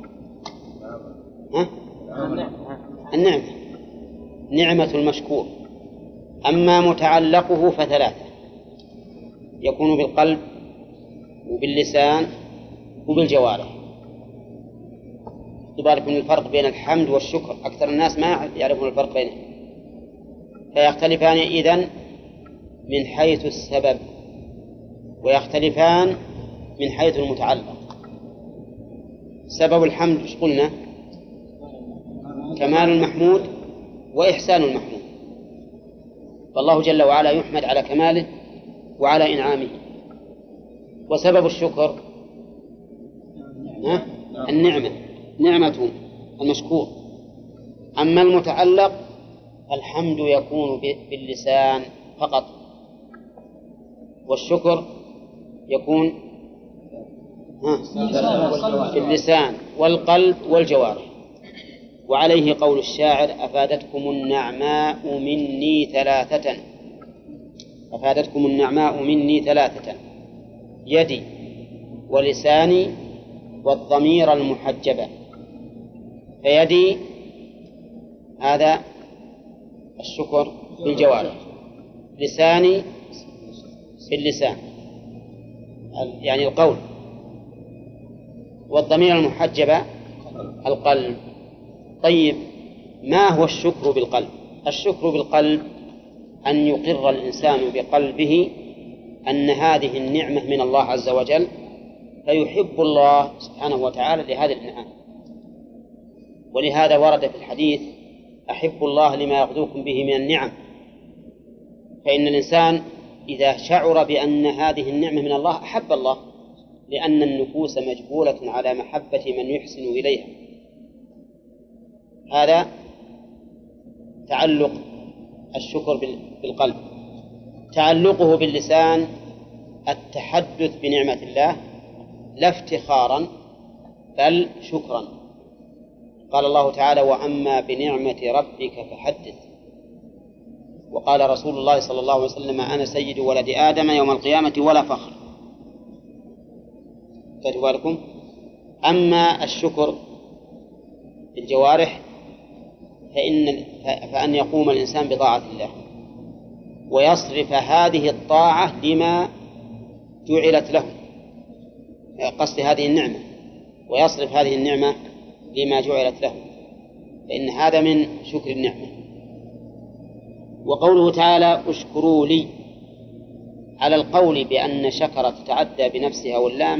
النعمة، نعمة المشكور. أما متعلقه فثلاثة، يكون بالقلب وباللسان وبالجوارح. تبارك من الفرق بين الحمد والشكر، أكثر الناس ما يعرفون الفرق بينهم، فيختلفان إذن من حيث السبب، ويختلفان من حيث المتعلق. سبب الحمد إيش قلنا؟ كمال المحمود وإحسان المحمود، فالله جل وعلا يحمد على كماله وعلى إنعامه. وسبب الشكر النعمة، نعمة المشكور. أما المتعلق الحمد يكون باللسان فقط، والشكر يكون باللسان والقلب والجوارح. وعليه قول الشاعر: أفادتكم النعماء مني ثلاثة، أفادتكم النعماء مني ثلاثة: يدي ولساني والضمير المحجبة. فيدي هذا الشكر بالجوارح، لساني في اللسان يعني القول، والضمير المحجبة القلب. طيب، ما هو الشكر بالقلب؟ الشكر بالقلب أن يقر الإنسان بقلبه أن هذه النعمة من الله عز وجل، فيحب الله سبحانه وتعالى لهذه الإنعام. ولهذا ورد في الحديث: أحب الله لما يغدوكم به من النعم. فإن الإنسان إذا شعر بأن هذه النعمة من الله أحب الله، لأن النفوس مجبولة على محبة من يحسن إليها. هذا تعلق الشكر بالقلب. تعلقه باللسان التحدث بنعمة الله، لا افتخارا بل شكرا. قال الله تعالى: وأما بنعمة ربك فحدث. وقال رسول الله صلى الله عليه وسلم: أنا سيد ولد آدم يوم القيامة ولا فخر. خذوا بالكم. أما الشكر بالجوارح فأن يقوم الإنسان بطاعة الله ويصرف هذه الطاعة لما جعلت له، قصد هذه النعمة، ويصرف هذه النعمة لما جعلت له، فإن هذا من شكر النعمة. وقوله تعالى: اشكروا لي، على القول بأن شكر تتعدى بنفسها واللام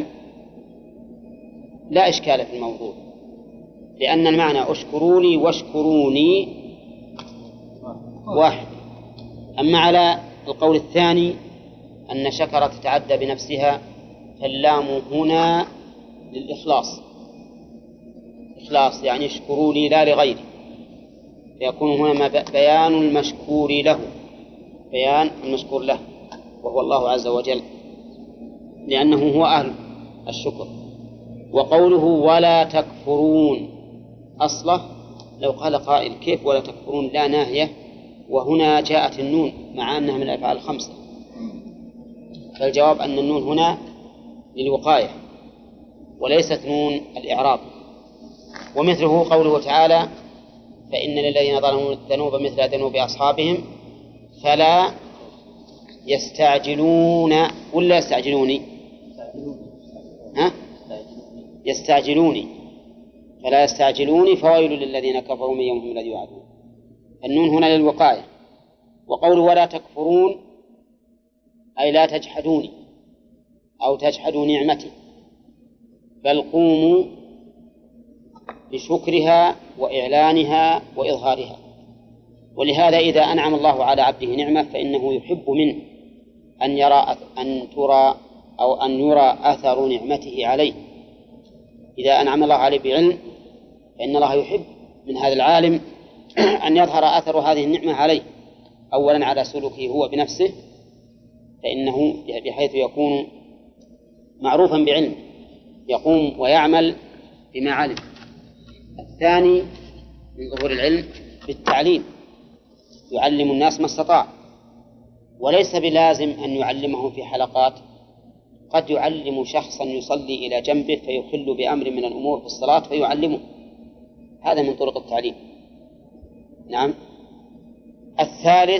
لا إشكال في الموضوع، لأن المعنى اشكروا لي واشكروني واحد. أما على القول الثاني أن شكر تتعدى بنفسها، فاللام هنا للإخلاص، إخلاص يعني اشكروا لي لا لغيري، فيكون هنا بيان المشكور له، بيان المشكور له وهو الله عز وجل، لأنه هو أهل الشكر. وقوله ولا تكفرون، أصله لو قال قائل: كيف ولا تكفرون؟ لا ناهية، وهنا جاءت النون مع أنها من الأفعال الخمسة، فالجواب أن النون هنا للوقاية وليست نون الإعراب. ومثله قوله تعالى: فإن للذين ظلموا الذنوب مثل ذنوب أصحابهم فلا يستعجلون، ولا يستعجلوني؟ يستعجلوني، فلا يستعجلوني فويل للذين كفروا من يومهم الذي يوعدون. النون هنا للوقاية. وقوله ولا تكفرون أي لا تجحدوني أو تجحدوا نعمتي، بل قوموا بشكرها وإعلانها وإظهارها. ولهذا إذا أنعم الله على عبده نعمة فإنه يحب منه أن يرى أثر نعمته عليه. إذا أنعم الله عليه بعلم فإن الله يحب من هذا العالم أن يظهر أثر هذه النعمة عليه، أولا على سلوكه هو بنفسه، فإنه بحيث يكون معروفا بعلم يقوم ويعمل بما علم. الثاني من ظهور العلم بالتعليم، يعلم الناس ما استطاع، وليس بلازم أن يعلمهم في حلقات، قد يعلم شخصا يصلي إلى جنبه فيخل بأمر من الأمور في الصلاة فيعلمه، هذا من طرق التعليم. نعم. الثالث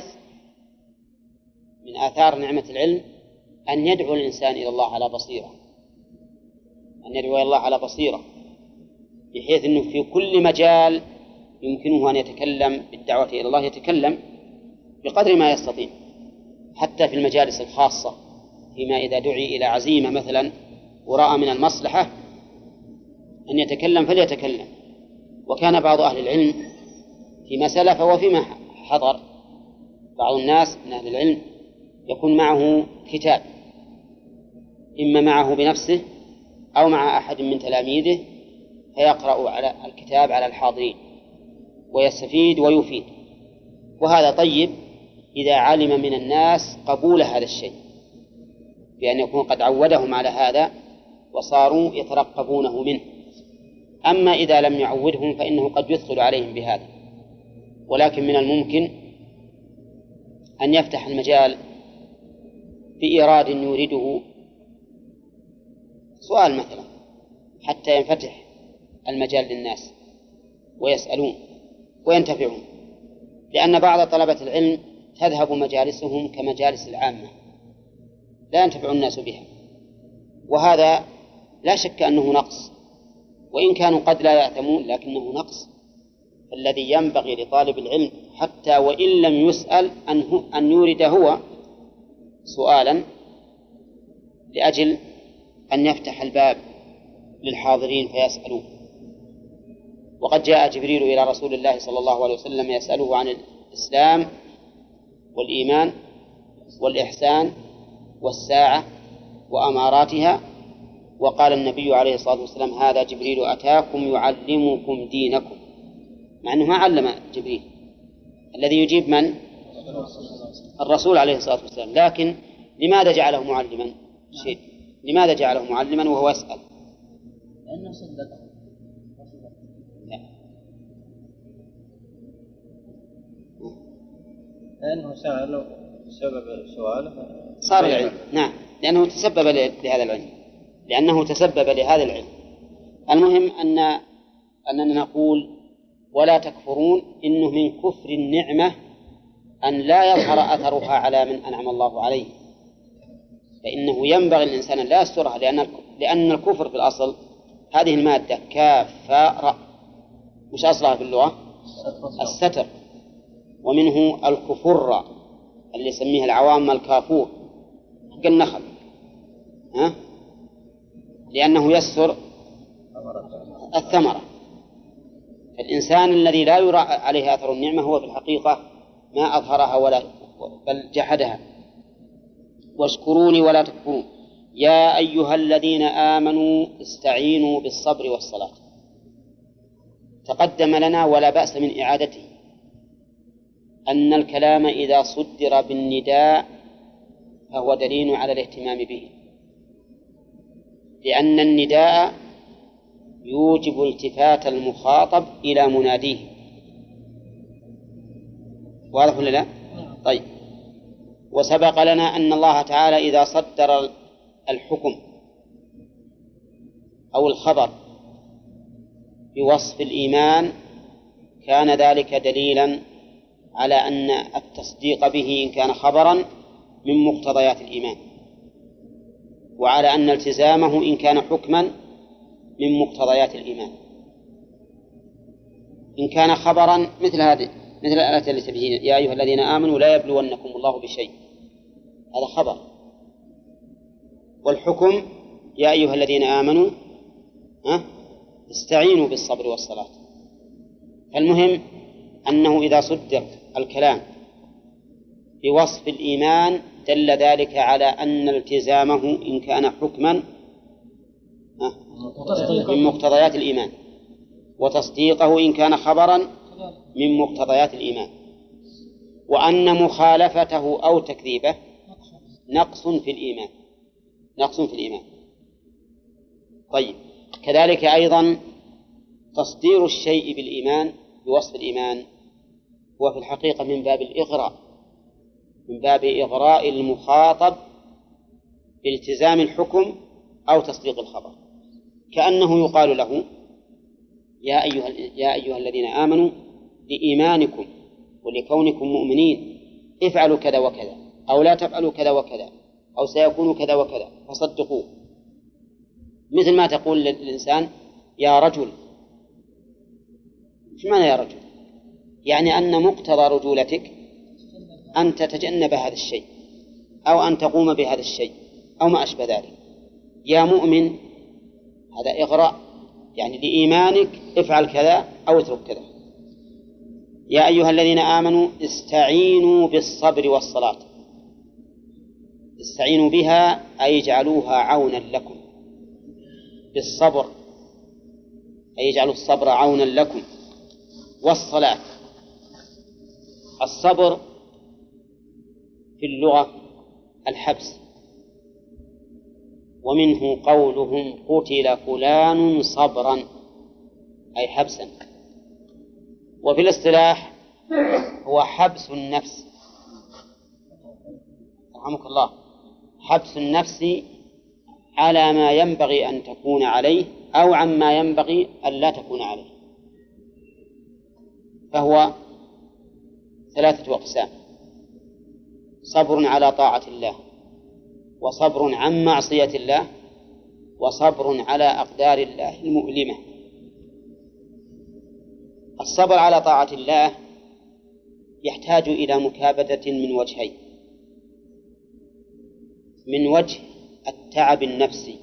من آثار نعمة العلم أن يدعو الإنسان إلى الله على بصيرة، أن يدعو إلى الله على بصيرة، بحيث أنه في كل مجال يمكنه أن يتكلم بالدعوة إلى الله، يتكلم بقدر ما يستطيع، حتى في المجالس الخاصة، فيما إذا دعي إلى عزيمة مثلا ورأى من المصلحة أن يتكلم فليتكلم. وكان بعض أهل العلم فيما سلف وفيما حضر، بعض الناس من أهل العلم يكون معه كتاب، إما معه بنفسه أو مع أحد من تلاميذه، فيقرأ على الكتاب على الحاضرين ويستفيد ويفيد. وهذا طيب إذا علم من الناس قبول هذا الشيء، بأن يكون قد عودهم على هذا وصاروا يترقبونه منه. أما إذا لم يعودهم فإنه قد يثقل عليهم بهذا. ولكن من الممكن أن يفتح المجال بإيراد يريده سؤال مثلا، حتى ينفتح المجال للناس ويسألون وينتفعون، لأن بعض طلبة العلم تذهب مجالسهم كمجالس العامة لا ينتفع الناس بها، وهذا لا شك أنه نقص، وإن كانوا قد لا يأتمون لكنه نقص. الذي ينبغي لطالب العلم حتى وإن لم يسأل أن يورد هو سؤالا لأجل أن يفتح الباب للحاضرين فيسألوه. وقد جاء جبريل إلى رسول الله صلى الله عليه وسلم يسأله عن الإسلام والإيمان والإحسان والساعة وأماراتها، وقال النبي عليه الصلاة والسلام هذا جبريل أتاكم يعلمكم دينكم، مع أنه ما علم جبريل، الذي يجيب من؟ الرسول عليه الصلاة والسلام. لكن لماذا جعله معلما؟ لماذا جعله معلما وهو يسأل؟ لأنه صدق. لأنه سأله سبب سؤاله صار العلم. نعم، لأنه تسبب لهذا العلم، لأنه تسبب لهذا العلم. المهم أننا نقول ولا تكفرون إنه من كفر النعمة أن لا يظهر أثرها على من أنعم الله عليه، فإنه ينبغي الإنسان لا يسترها، لأن الكفر في الأصل هذه المادة كاف فاء راء، مش أصلها في اللغة الستر، ومنه الكفر اللي يسميه العوام الكافور حق النخل، لأنه يستر الثمرة. الإنسان الذي لا يرى عليه أثر النعمة هو في الحقيقة ما أظهرها بل جحدها. واشكروني ولا تكفرون يا أيها الذين آمنوا استعينوا بالصبر والصلاة. تقدم لنا ولا بأس من إعادته أن الكلام إذا صدر بالنداء فهو دليل على الاهتمام به، لأن النداء يوجب التفات المخاطب إلى مناديه. واضح ولا لا؟ طيب. وسبق لنا أن الله تعالى إذا صدر الحكم أو الخبر بوصف الإيمان كان ذلك دليلا على أن التصديق به إن كان خبرا من مقتضيات الإيمان، وعلى أن التزامه إن كان حكما من مقتضيات الإيمان. إن كان خبرا مثل الآية التي تبين يا أيها الذين آمنوا لا يبلونكم الله بشيء، هذا خبر. والحكم يا أيها الذين آمنوا استعينوا بالصبر والصلاة. فالمهم أنه إذا صدر الكلام بوصف الإيمان دل ذلك على أن التزامه إن كان حكما من مقتضيات الإيمان، وتصديقه إن كان خبرا من مقتضيات الإيمان، وأن مخالفته أو تكذيبه نقص في الإيمان. نقص في الإيمان. طيب، كذلك أيضا تصدير الشيء بالإيمان بوصف الإيمان هو في الحقيقة من باب الإغراء، من باب إغراء المخاطب بالتزام الحكم أو تصديق الخبر، كأنه يقال له يا أيها الذين آمنوا لإيمانكم ولكونكم مؤمنين افعلوا كذا وكذا، أو لا تفعلوا كذا وكذا، أو سيكون كذا وكذا فصدقوه. مثل ما تقول للإنسان يا رجل. إيش معنى يا رجل؟ يعني أن مقتضى رجولتك أن تتجنب هذا الشيء أو أن تقوم بهذا الشيء أو ما أشبه ذلك. يا مؤمن هذا إغراء، يعني لإيمانك افعل كذا أو اترك كذا. يا أيها الذين آمنوا استعينوا بالصبر والصلاة. استعينوا بها أي اجعلوها عونا لكم، بالصبر أي اجعلوا الصبر عونا لكم، والصلاة. الصبر في اللغة الحبس، ومنه قولهم قتل فلان صبرا أي حبسا. وفي الاصطلاح هو حبس النفس، رحمك الله، حبس النفس على ما ينبغي أن تكون عليه أو عما ينبغي أن لا تكون عليه. فهو ثلاثة أقسام: صبر على طاعة الله، وصبر عن معصية الله، وصبر على أقدار الله المؤلمة. الصبر على طاعة الله يحتاج إلى مكابدة من وجهين: من وجه التعب النفسي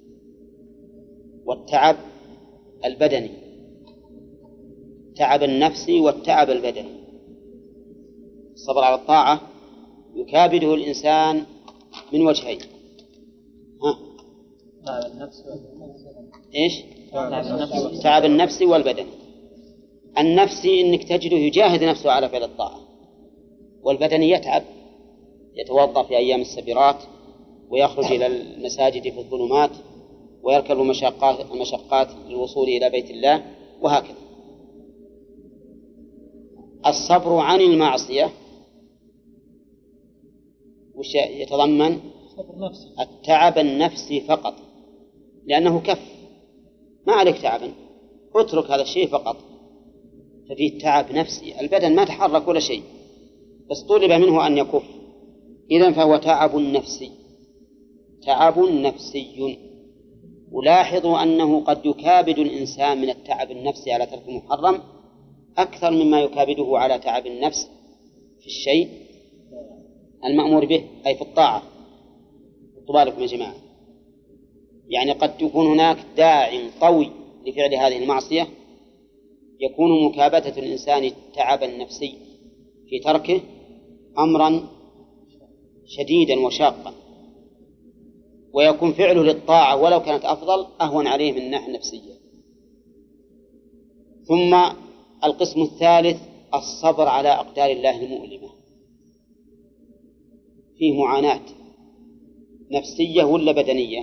والتعب البدني. التعب النفسي والتعب البدني. الصبر على الطاعة يكابده الإنسان من وجهين. إيش؟ تعب النفسي والبدني. النفسي إنك تجده يجاهد نفسه على فعل الطاعة، والبدني يتعب، يتوضأ في أيام السبيرات ويخرج إلى المساجد في الظلمات ويركب المشقات للوصول إلى بيت الله وهكذا. الصبر عن المعصية وش يتضمن؟ التعب النفسي فقط، لأنه كف، ما عليك تعبا، اترك هذا الشيء فقط. ففيه تعب نفسي، البدن ما تحرك ولا شيء، بس طلب منه أن يكف، إذن فهو تعب نفسي. تعب نفسي. ولاحظوا أنه قد يكابد الإنسان من التعب النفسي على ترك المحرم أكثر مما يكابده على تعب النفس في الشيء المأمور به، أي في الطاعة. طبالكم يا جماعة، يعني قد يكون هناك داع قوي لفعل هذه المعصية يكون مكابدة الإنسان التعب النفسي في تركه أمرا شديدا وشاقا، ويكون فعله للطاعة ولو كانت أفضل أهون عليه من الناحية النفسية. ثم القسم الثالث الصبر على أقدار الله المؤلمة. فيه معاناة نفسية ولا بدنية؟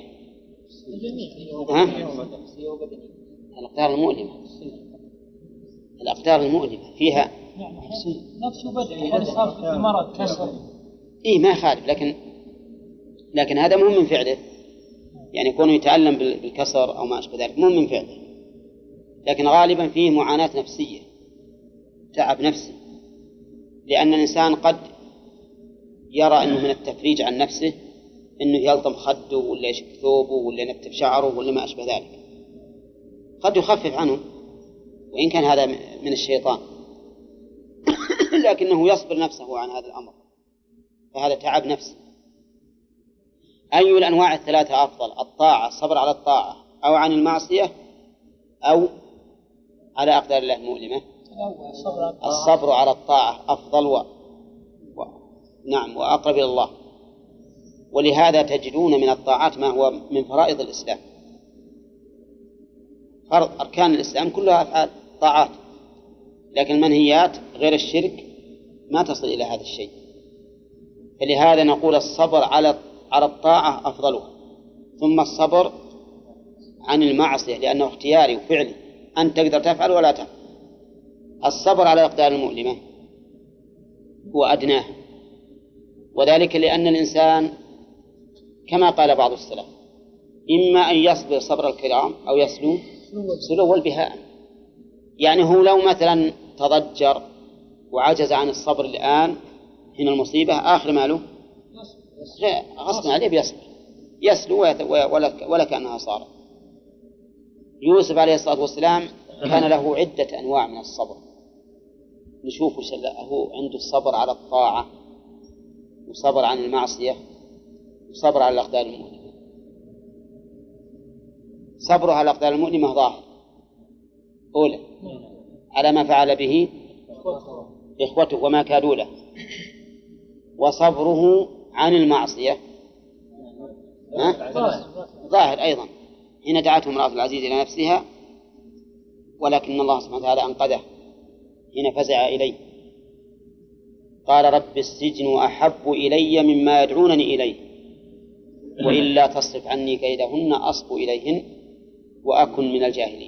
الأقدار المؤلمة. الأقدار المؤلمة فيها نفس بدني، يعني صار في مرض كسر إيه ما يخالف، لكن هذا مهم من فعله، يعني يكون يتألم بالكسر أو ما أشبه ذلك مهم من فعله، لكن غالبا فيه معاناة نفسية، تعب نفسي، لأن الإنسان قد يرى أنه من التفريج عن نفسه أنه يلطم خده ولا يشك ثوبه ولا ينتف شعره ولا ما أشبه ذلك، قد يخفف عنه وإن كان هذا من الشيطان لكنه يصبر نفسه عن هذا الأمر، فهذا تعب نفسي. أي الأنواع الثلاثة أفضل؟ الطاعة، الصبر على الطاعة، أو عن المعصية، أو على أقدار الله المؤلمة؟ الصبر على الطاعة أفضل نعم وأقرب إلى الله. ولهذا تجدون من الطاعات ما هو من فرائض الإسلام، فرض أركان الإسلام كلها أفعال طاعات، لكن المنهيات غير الشرك ما تصل إلى هذا الشيء. فلهذا نقول الصبر على الطاعة أفضلها، ثم الصبر عن المعصية لأنه اختياري وفعلي، أنت تقدر تفعل ولا تفعل. الصبر على الأقدار المؤلمة هو أدناه، وذلك لأن الإنسان كما قال بعض السلف إما أن يصبر صبر الكرام أو يسلو سلو البهاء. يعني هو لو مثلا تضجر وعجز عن الصبر الآن حين المصيبة، آخر ماله غصب عليه بيصبر، يسلو ولا كأنها صارت. يوسف عليه الصلاة والسلام كان له عدة أنواع من الصبر، نشوف وش هو عنده: الصبر على الطاعة، وصبر عن المعصية، وصبر على الأقدار المؤلمة. صبره على الأقدار المؤلمة ظاهر، أولى على ما فعل به إخوته وما كادوا له، وصبره عن المعصية ظاهر أيضا، حين دعته امرأة العزيز إلى نفسها ولكن الله سبحانه وتعالى أنقذه حين فزع إليه، قال: رب السجن أحب إلي مما يدعونني إليه وإلا تصرف عني كيدهن أصب إليهن وأكن من الجاهلين.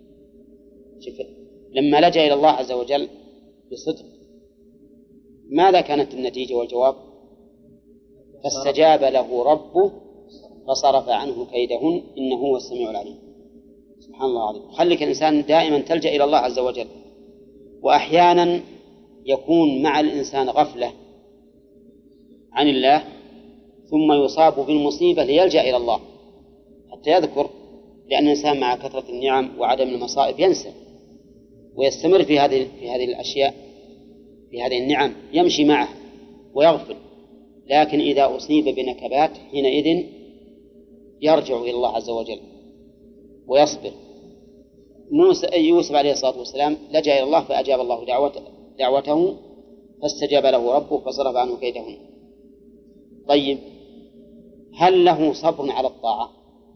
لما لجأ إلى الله عز وجل بصدق ماذا كانت النتيجة والجواب؟ فاستجاب له ربه فصرف عنه كيدهن إنه هو السميع العليم. سبحان الله العظيم. خليك الإنسان دائما تلجأ إلى الله عز وجل. وأحيانا يكون مع الإنسان غفلة عن الله ثم يصاب بالمصيبة ليلجأ إلى الله حتى يذكر، لأن الإنسان مع كثرة النعم وعدم المصائب ينسى ويستمر في هذه الأشياء، في هذه النعم يمشي معه ويغفل. لكن إذا أصيب بنكبات حينئذ يرجع إلى الله عز وجل ويصبر. يوسف عليه الصلاة والسلام لجأ إلى الله فأجاب الله دعوته فاستجاب له ربه فصرف عنه كيدهن. طيب، هل له صبر على الطاعة؟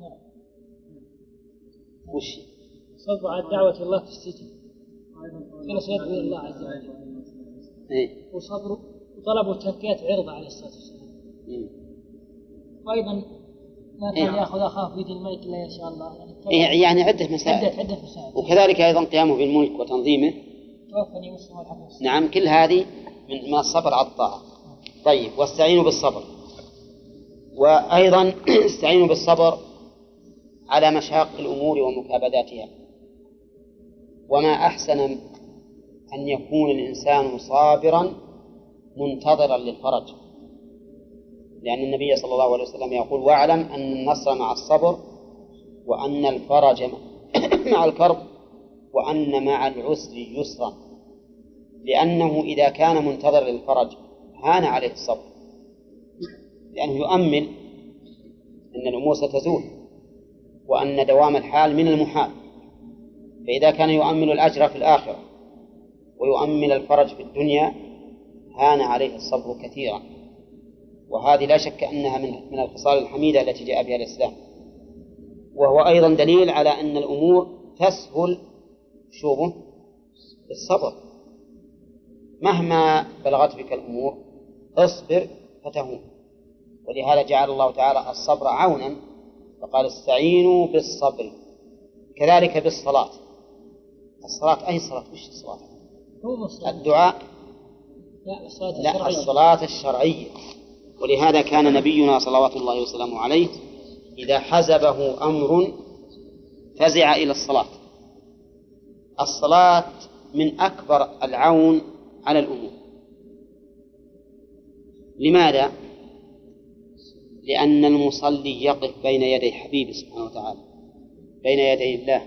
وش صبر على دعوة الله في السجن كان سيدعو إلى الله عز وجل وصبر وطلبوا تزكية عرضه عليه الصلاة والسلام. وأيضا ما كان يأخذ أخاه في يد الملك إلا إن شاء الله، يعني عدة مسائل. وكذلك أيضا قيامه بالملك وتنظيمه. توفني مسلم والحق. نعم، كل هذه من الصبر على الطاعة. طيب، واستعينوا بالصبر. وأيضا استعينوا بالصبر على مشاق الأمور ومكابداتها. وما أحسن أن يكون الإنسان صابرا منتظرا للفرج، لأن النبي صلى الله عليه وسلم يقول: واعلم أن النصر مع الصبر وأن الفرج مع الكرب وأن مع العسر يسرا. لأنه إذا كان منتظر للفرج هان عليه الصبر، لأنه يؤمل أن الأمور ستزول وأن دوام الحال من المحال. فإذا كان يؤمل الأجر في الآخرة ويؤمل الفرج في الدنيا هان عليه الصبر كثيرا. وهذه لا شك أنها من الخصال الحميدة التي جاء بها الإسلام. وهو أيضا دليل على أن الأمور تسهل شوبه بالصبر. مهما بلغت بك الأمور اصبر فتهون. ولهذا جعل الله تعالى الصبر عونا فقال: استعينوا بالصبر. كذلك بالصلاة. الصلاة أي صلاة؟ وش الصلاة؟ الدعاء؟ لا، الصلاة الشرعية. ولهذا كان نبينا صلوات الله وسلامه عليه إذا حزبه أمر فزع إلى الصلاة. الصلاة من أكبر العون على الأمور. لماذا؟ لأن المصلي يقف بين يدي حبيبه سبحانه وتعالى، بين يدي الله،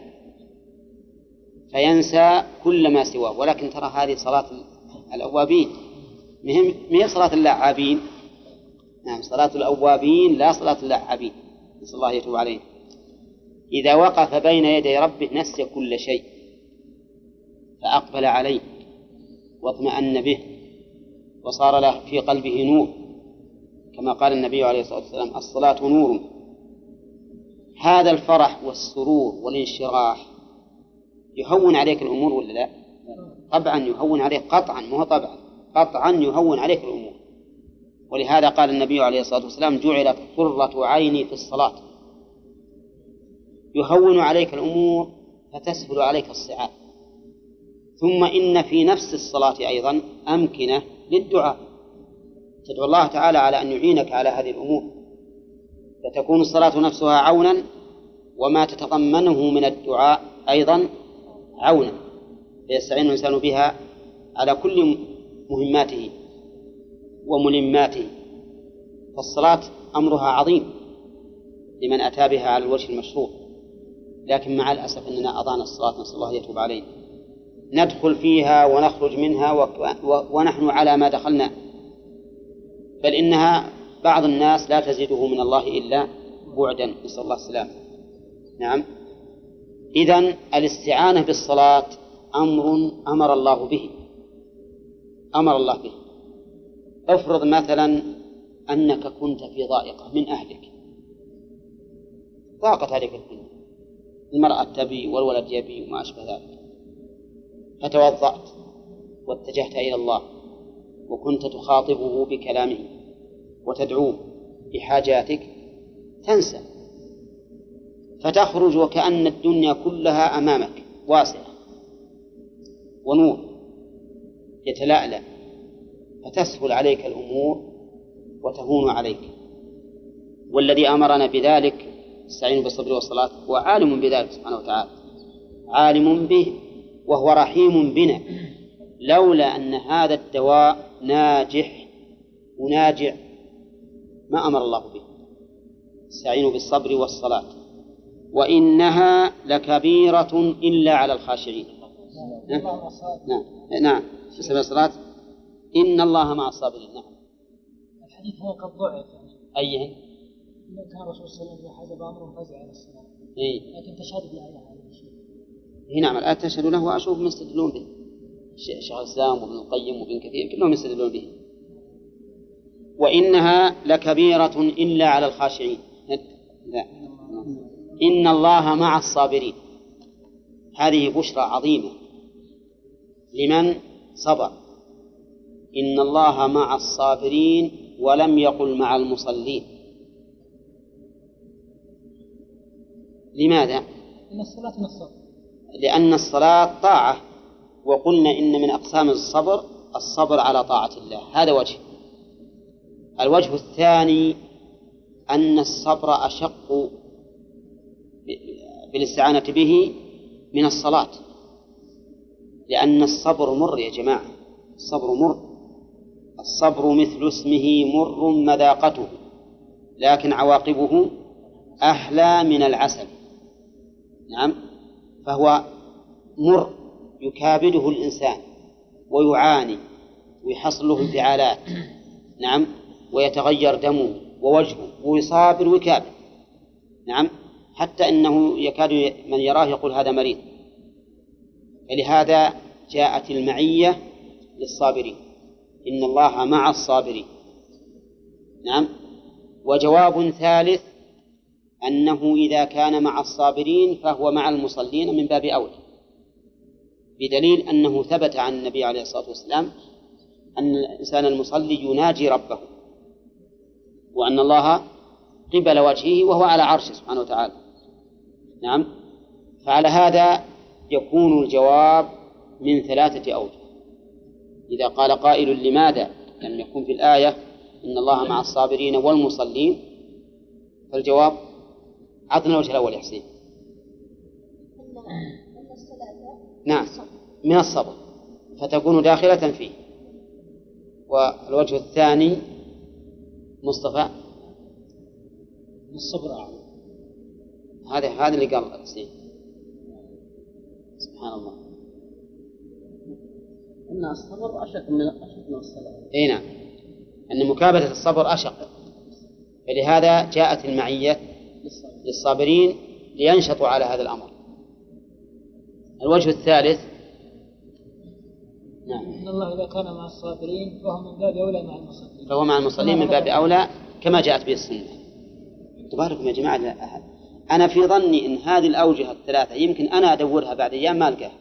فينسى كل ما سواه. ولكن ترى هذه صلاة الأوابين، مهم صلاة اللاعبين. نعم، صلاة الأوابين لا صلاة اللاعبين، نسأل الله يتوب عليه. إذا وقف بين يدي ربه نسي كل شيء فأقبل عليه واطمأن به وصار له في قلبه نور، كما قال النبي عليه الصلاة والسلام: الصلاة نور. هذا الفرح والسرور والانشراح يهون عليك الأمور ولا لا؟ طبعا يهون عليك قطعا، مو طبعا، قطعا يهون عليك الأمور. ولهذا قال النبي عليه الصلاة والسلام: جعلت قرة عيني في الصلاة. يهون عليك الأمور فتسهل عليك الصعاب. ثم إن في نفس الصلاة أيضا أمكنة للدعاء، تدعو الله تعالى على أن يعينك على هذه الأمور، فتكون الصلاة نفسها عونا، وما تتضمنه من الدعاء أيضا عونا، فيستعين الإنسان بها على كل مهماته وملماته. فالصلاة أمرها عظيم لمن أتى بها على الوجه المشروع. لكن مع الأسف أننا أضعنا الصلاة، نسأل الله يتوب علينا. ندخل فيها ونخرج منها ونحن على ما دخلنا، بل إنها بعض الناس لا تزيده من الله إلا بعدا، نسأل الله السلامة. نعم، إذن الاستعانة بالصلاة أمر أمر الله به، أمر الله به. افرض مثلا أنك كنت في ضائقة من أهلك، ضاقت عليك الدنيا، المرأة تبي والولد يبي وما أشبه ذلك، فتوضأت واتجهت إلى الله وكنت تخاطبه بكلامه وتدعوه بحاجاتك، تنسى فتخرج وكأن الدنيا كلها أمامك واسعة ونور يتلألأ، فتسهل عليك الأمور وتهون عليك. والذي أمرنا بذلك استعينوا بالصبر والصلاة هو عالم بذلك سبحانه وتعالى، عالم به وهو رحيم بنا. لولا أن هذا الدواء ناجح وناجع ما أمر الله به. استعينوا بالصبر والصلاة وإنها لكبيرة إلا على الخاشعين. نعم في الصلاة إن الله مع الصابرين. نعم. الحديث هذا قد ضعف. أيه؟ كان الرسول صلى الله عليه وسلم حسب أمره فزع إلى الصلاة. لكن تشهد بالآية هذا الشيء. نعم الآية تشهد له وأشوف يستدلون به. شيخ الإسلام وابن القيم وابن كثير كلهم يستدلون به. وإنها لكبيرة إلا على الخاشعين. لا. إن الله مع الصابرين. هذه بشرى عظيمة لمن صبر. إن الله مع الصابرين ولم يقل مع المصلين. لماذا؟ إن الصلاة من الصبر. لأن الصلاة طاعة، وقلنا إن من أقسام الصبر على طاعة الله. هذا وجه. الوجه الثاني أن الصبر أشق بالاستعانة به من الصلاة، لأن الصبر مر يا جماعة. الصبر مر. الصبر مثل اسمه مر مذاقته، لكن عواقبه أحلى من العسل. نعم. فهو مر يكابده الإنسان ويعاني ويحصل له انفعالات. نعم. ويتغير دمه ووجهه ويصابر ويكابد. نعم. حتى إنه يكاد من يراه يقول هذا مريض. فلهذا جاءت المعية للصابرين. إن الله مع الصابرين. نعم. وجواب ثالث أنه إذا كان مع الصابرين فهو مع المصلين من باب أولى، بدليل أنه ثبت عن النبي عليه الصلاة والسلام أن الإنسان المصلي يناجي ربه، وأن الله قبل وجهه وهو على عرشه سبحانه وتعالى. نعم. فعلى هذا يكون الجواب من 3 أوجه. إذا قال قائل لماذا لم يكن في الآية إن الله مع الصابرين والمصلين، فالجواب عطنا الوجه الأول يا حسين. نعم من الصبر فتكون داخلة فيه. والوجه الثاني مصطفى الصبر أعظم. هذا اللي قال حسين. سبحان الله. إن الصبر أشق من الصلاة. أي نعم. أن مكابدة الصبر أشق، فلهذا جاءت المعية للصابرين لينشطوا على هذا الأمر. الوجه الثالث نعم. إن الله إذا كان مع الصابرين فهو من باب أولى مع المصلين. فهو مع المصلين من باب أولى كما جاءت به السنة. تباركم يا جماعة. أنا في ظني إن هذه الأوجه 3 يمكن أنا أدورها بعد أيام ما ألقاها.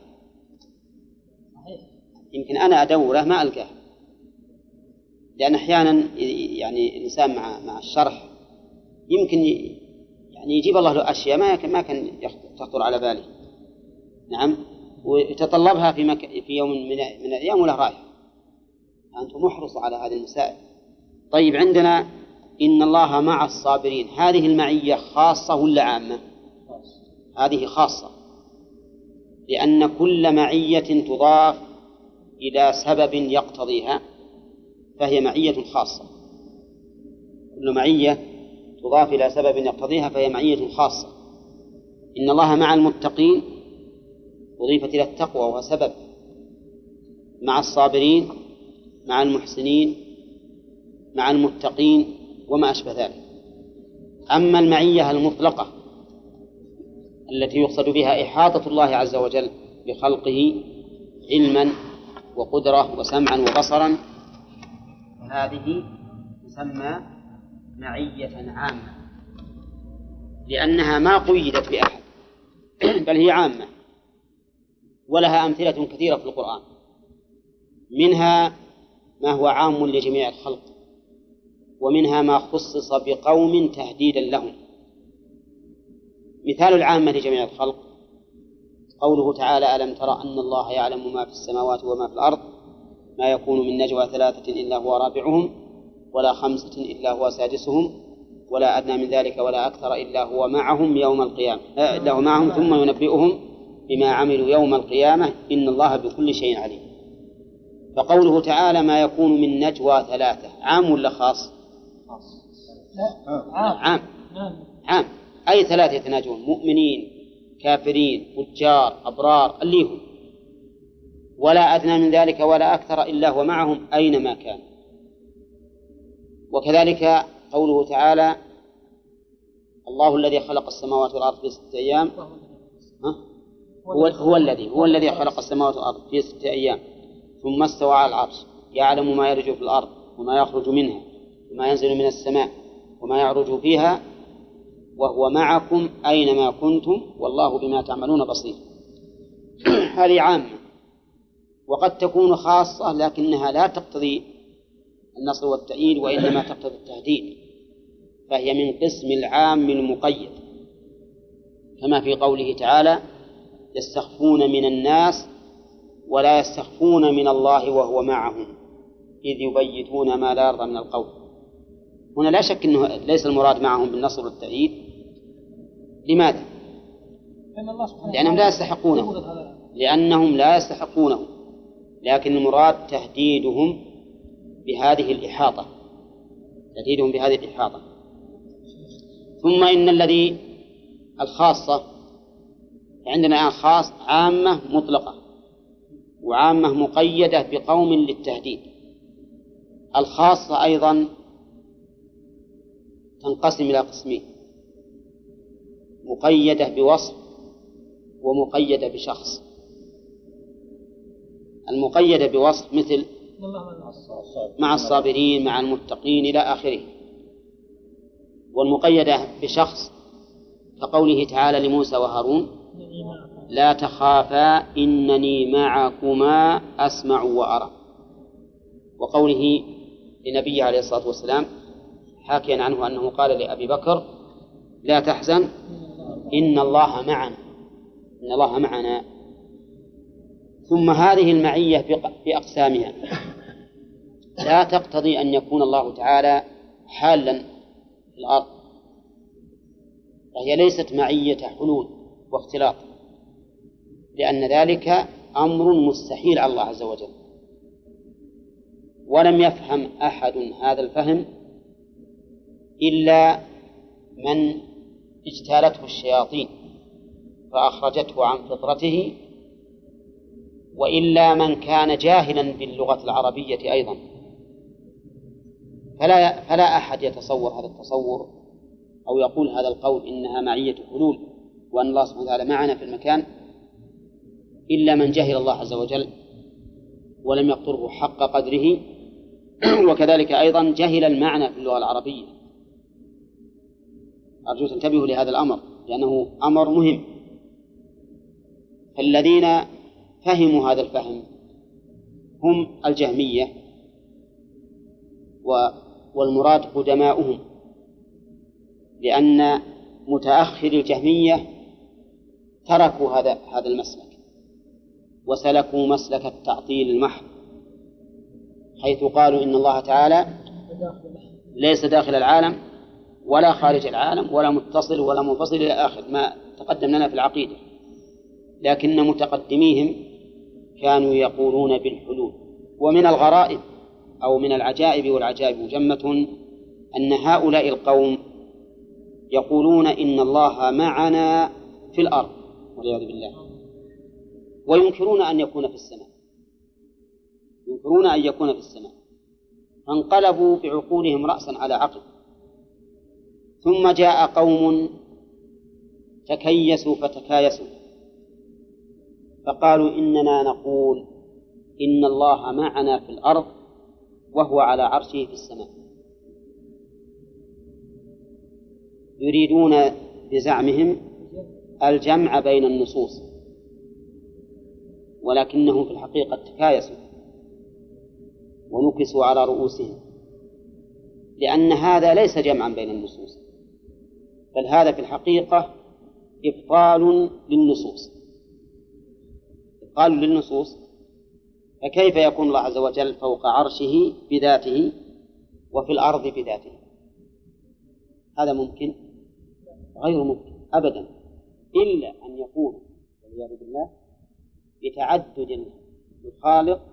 يمكن أنا أدوره ما ألقاه، لأن أحيانا يعني الإنسان مع الشرح يمكن يعني يجيب الله له أشياء ما كان تخطر على باله. نعم. ويتطلبها في يوم من الأيام ولا رايح. أنتم محرصوا على هذه المسائل. طيب عندنا إن الله مع الصابرين، هذه المعية خاصة ولا عامة؟ هذه خاصة، لأن كل معية تضاف إلى سبب يقتضيها فهي معية خاصة. كل معية تضاف إلى سبب يقتضيها فهي معية خاصة. إن الله مع المتقين أضيفت إلى التقوى وهو سبب، مع الصابرين، مع المحسنين، مع المتقين وما أشبه ذلك. أما المعية المطلقة التي يقصد بها إحاطة الله عز وجل بخلقه علما وقدرة وسمعا وبصرا، هذه تسمى معية عامة، لأنها ما قيدت بأحد بل هي عامة، ولها أمثلة كثيرة في القرآن، منها ما هو عام لجميع الخلق، ومنها ما خصص بقوم تهديدا لهم. مثال العامة لجميع الخلق قوله تعالى: ألم ترى أن الله يعلم ما في السماوات وما في الأرض، ما يكون من نجوى 3 إلا هو رابعهم، ولا 5 إلا هو سادسهم، ولا أدنى من ذلك ولا أكثر إلا هو معهم يوم القيامة، إلا هو معهم ثم ينبئهم بما عملوا يوم القيامة إن الله بكل شيء عليم. فقوله تعالى: ما يكون من نجوى 3 عام ولا خاص؟ عام. أي ثلاثة يتناجون: مؤمنين، كافرين، فجار، أبرار، اللي هم، ولا أدنى من ذلك ولا أكثر إلا هو معهم أينما كان. وكذلك قوله تعالى: الله الذي خلق السماوات والأرض في 6 أيام. هو الذي خلق السماوات والأرض في 6 أيام ثم استوى على العرش يعلم ما يلج في الأرض وما يخرج منها وما ينزل من السماء وما يعرج فيها وهو معكم أينما كنتم والله بما تعملون بصير. هذه عامة، وقد تكون خاصة لكنها لا تقتضي النصر والتأييد وإنما تقتضي التهديد، فهي من قسم العام المقيد، كما في قوله تعالى: يستخفون من الناس ولا يستخفون من الله وهو معهم إذ يبيتون ما لا يرضى من القول. هنا لا شك أنه ليس المراد معهم بالنصر والتأييد. لماذا؟ لأنهم لا يستحقونه، لكن المراد تهديدهم بهذه الإحاطة، ثم إن الذي الخاصة عندنا الآن خاص عامة مطلقة وعامة مقيدة بقوم للتهديد. الخاصة أيضا تنقسم إلى قسمين: مقيدة بوصف ومقيدة بشخص. المقيدة بوصف مثل مع الصابرين مع المتقين إلى آخره، والمقيدة بشخص كقوله تعالى لموسى وهارون: لا تخافا إنني معكما أسمع وأرى، وقوله لنبيه عليه الصلاة والسلام حاكيا عنه أنه قال لأبي بكر: لا تحزن إن الله معنا. ثم هذه المعية بأقسامها لا تقتضي أن يكون الله تعالى حالا في الأرض، فهي ليست معية حلول واختلاط، لأن ذلك أمر مستحيل على الله عز وجل. ولم يفهم أحد هذا الفهم إلا من اجتالته الشياطين فأخرجته عن فطرته، وإلا من كان جاهلا باللغة العربية أيضا. فلا أحد يتصور هذا التصور أو يقول هذا القول إنها معية حلول وأن الله سبحانه وتعالى معنا في المكان إلا من جهل الله عز وجل ولم يقدره حق قدره، وكذلك أيضا جهل المعنى في اللغة العربية. أرجو تنتبهوا لهذا الأمر لأنه أمر مهم. فالذين فهموا هذا الفهم هم الجهمية، والمراد قدماؤهم، لأن متأخر الجهمية تركوا هذا المسلك وسلكوا مسلك التعطيل المحض، حيث قالوا إن الله تعالى ليس داخل العالم ولا خارج العالم ولا متصل ولا منفصل إلى آخر ما تقدم لنا في العقيدة. لكن متقدميهم كانوا يقولون بالحلول. ومن الغرائب أو من العجائب والعجائب مجمة أن هؤلاء القوم يقولون إن الله معنا في الأرض والعياذ بالله، وينكرون أن يكون في السماء، فانقلبوا بعقولهم رأسا على عقل. ثم جاء قوم تكيسوا فتكايسوا فقالوا إننا نقول إن الله معنا في الأرض وهو على عرشه في السماء، يريدون بزعمهم الجمع بين النصوص، ولكنهم في الحقيقة تكايسوا ونكسوا على رؤوسهم، لأن هذا ليس جمعا بين النصوص، بل هذا في الحقيقة إبطال للنصوص. فكيف يكون الله عز وجل فوق عرشه بذاته وفي الأرض بذاته؟ هذا ممكن؟ غير ممكن أبدا، إلا أن يكون والعياذ بالله بتعدد الخالق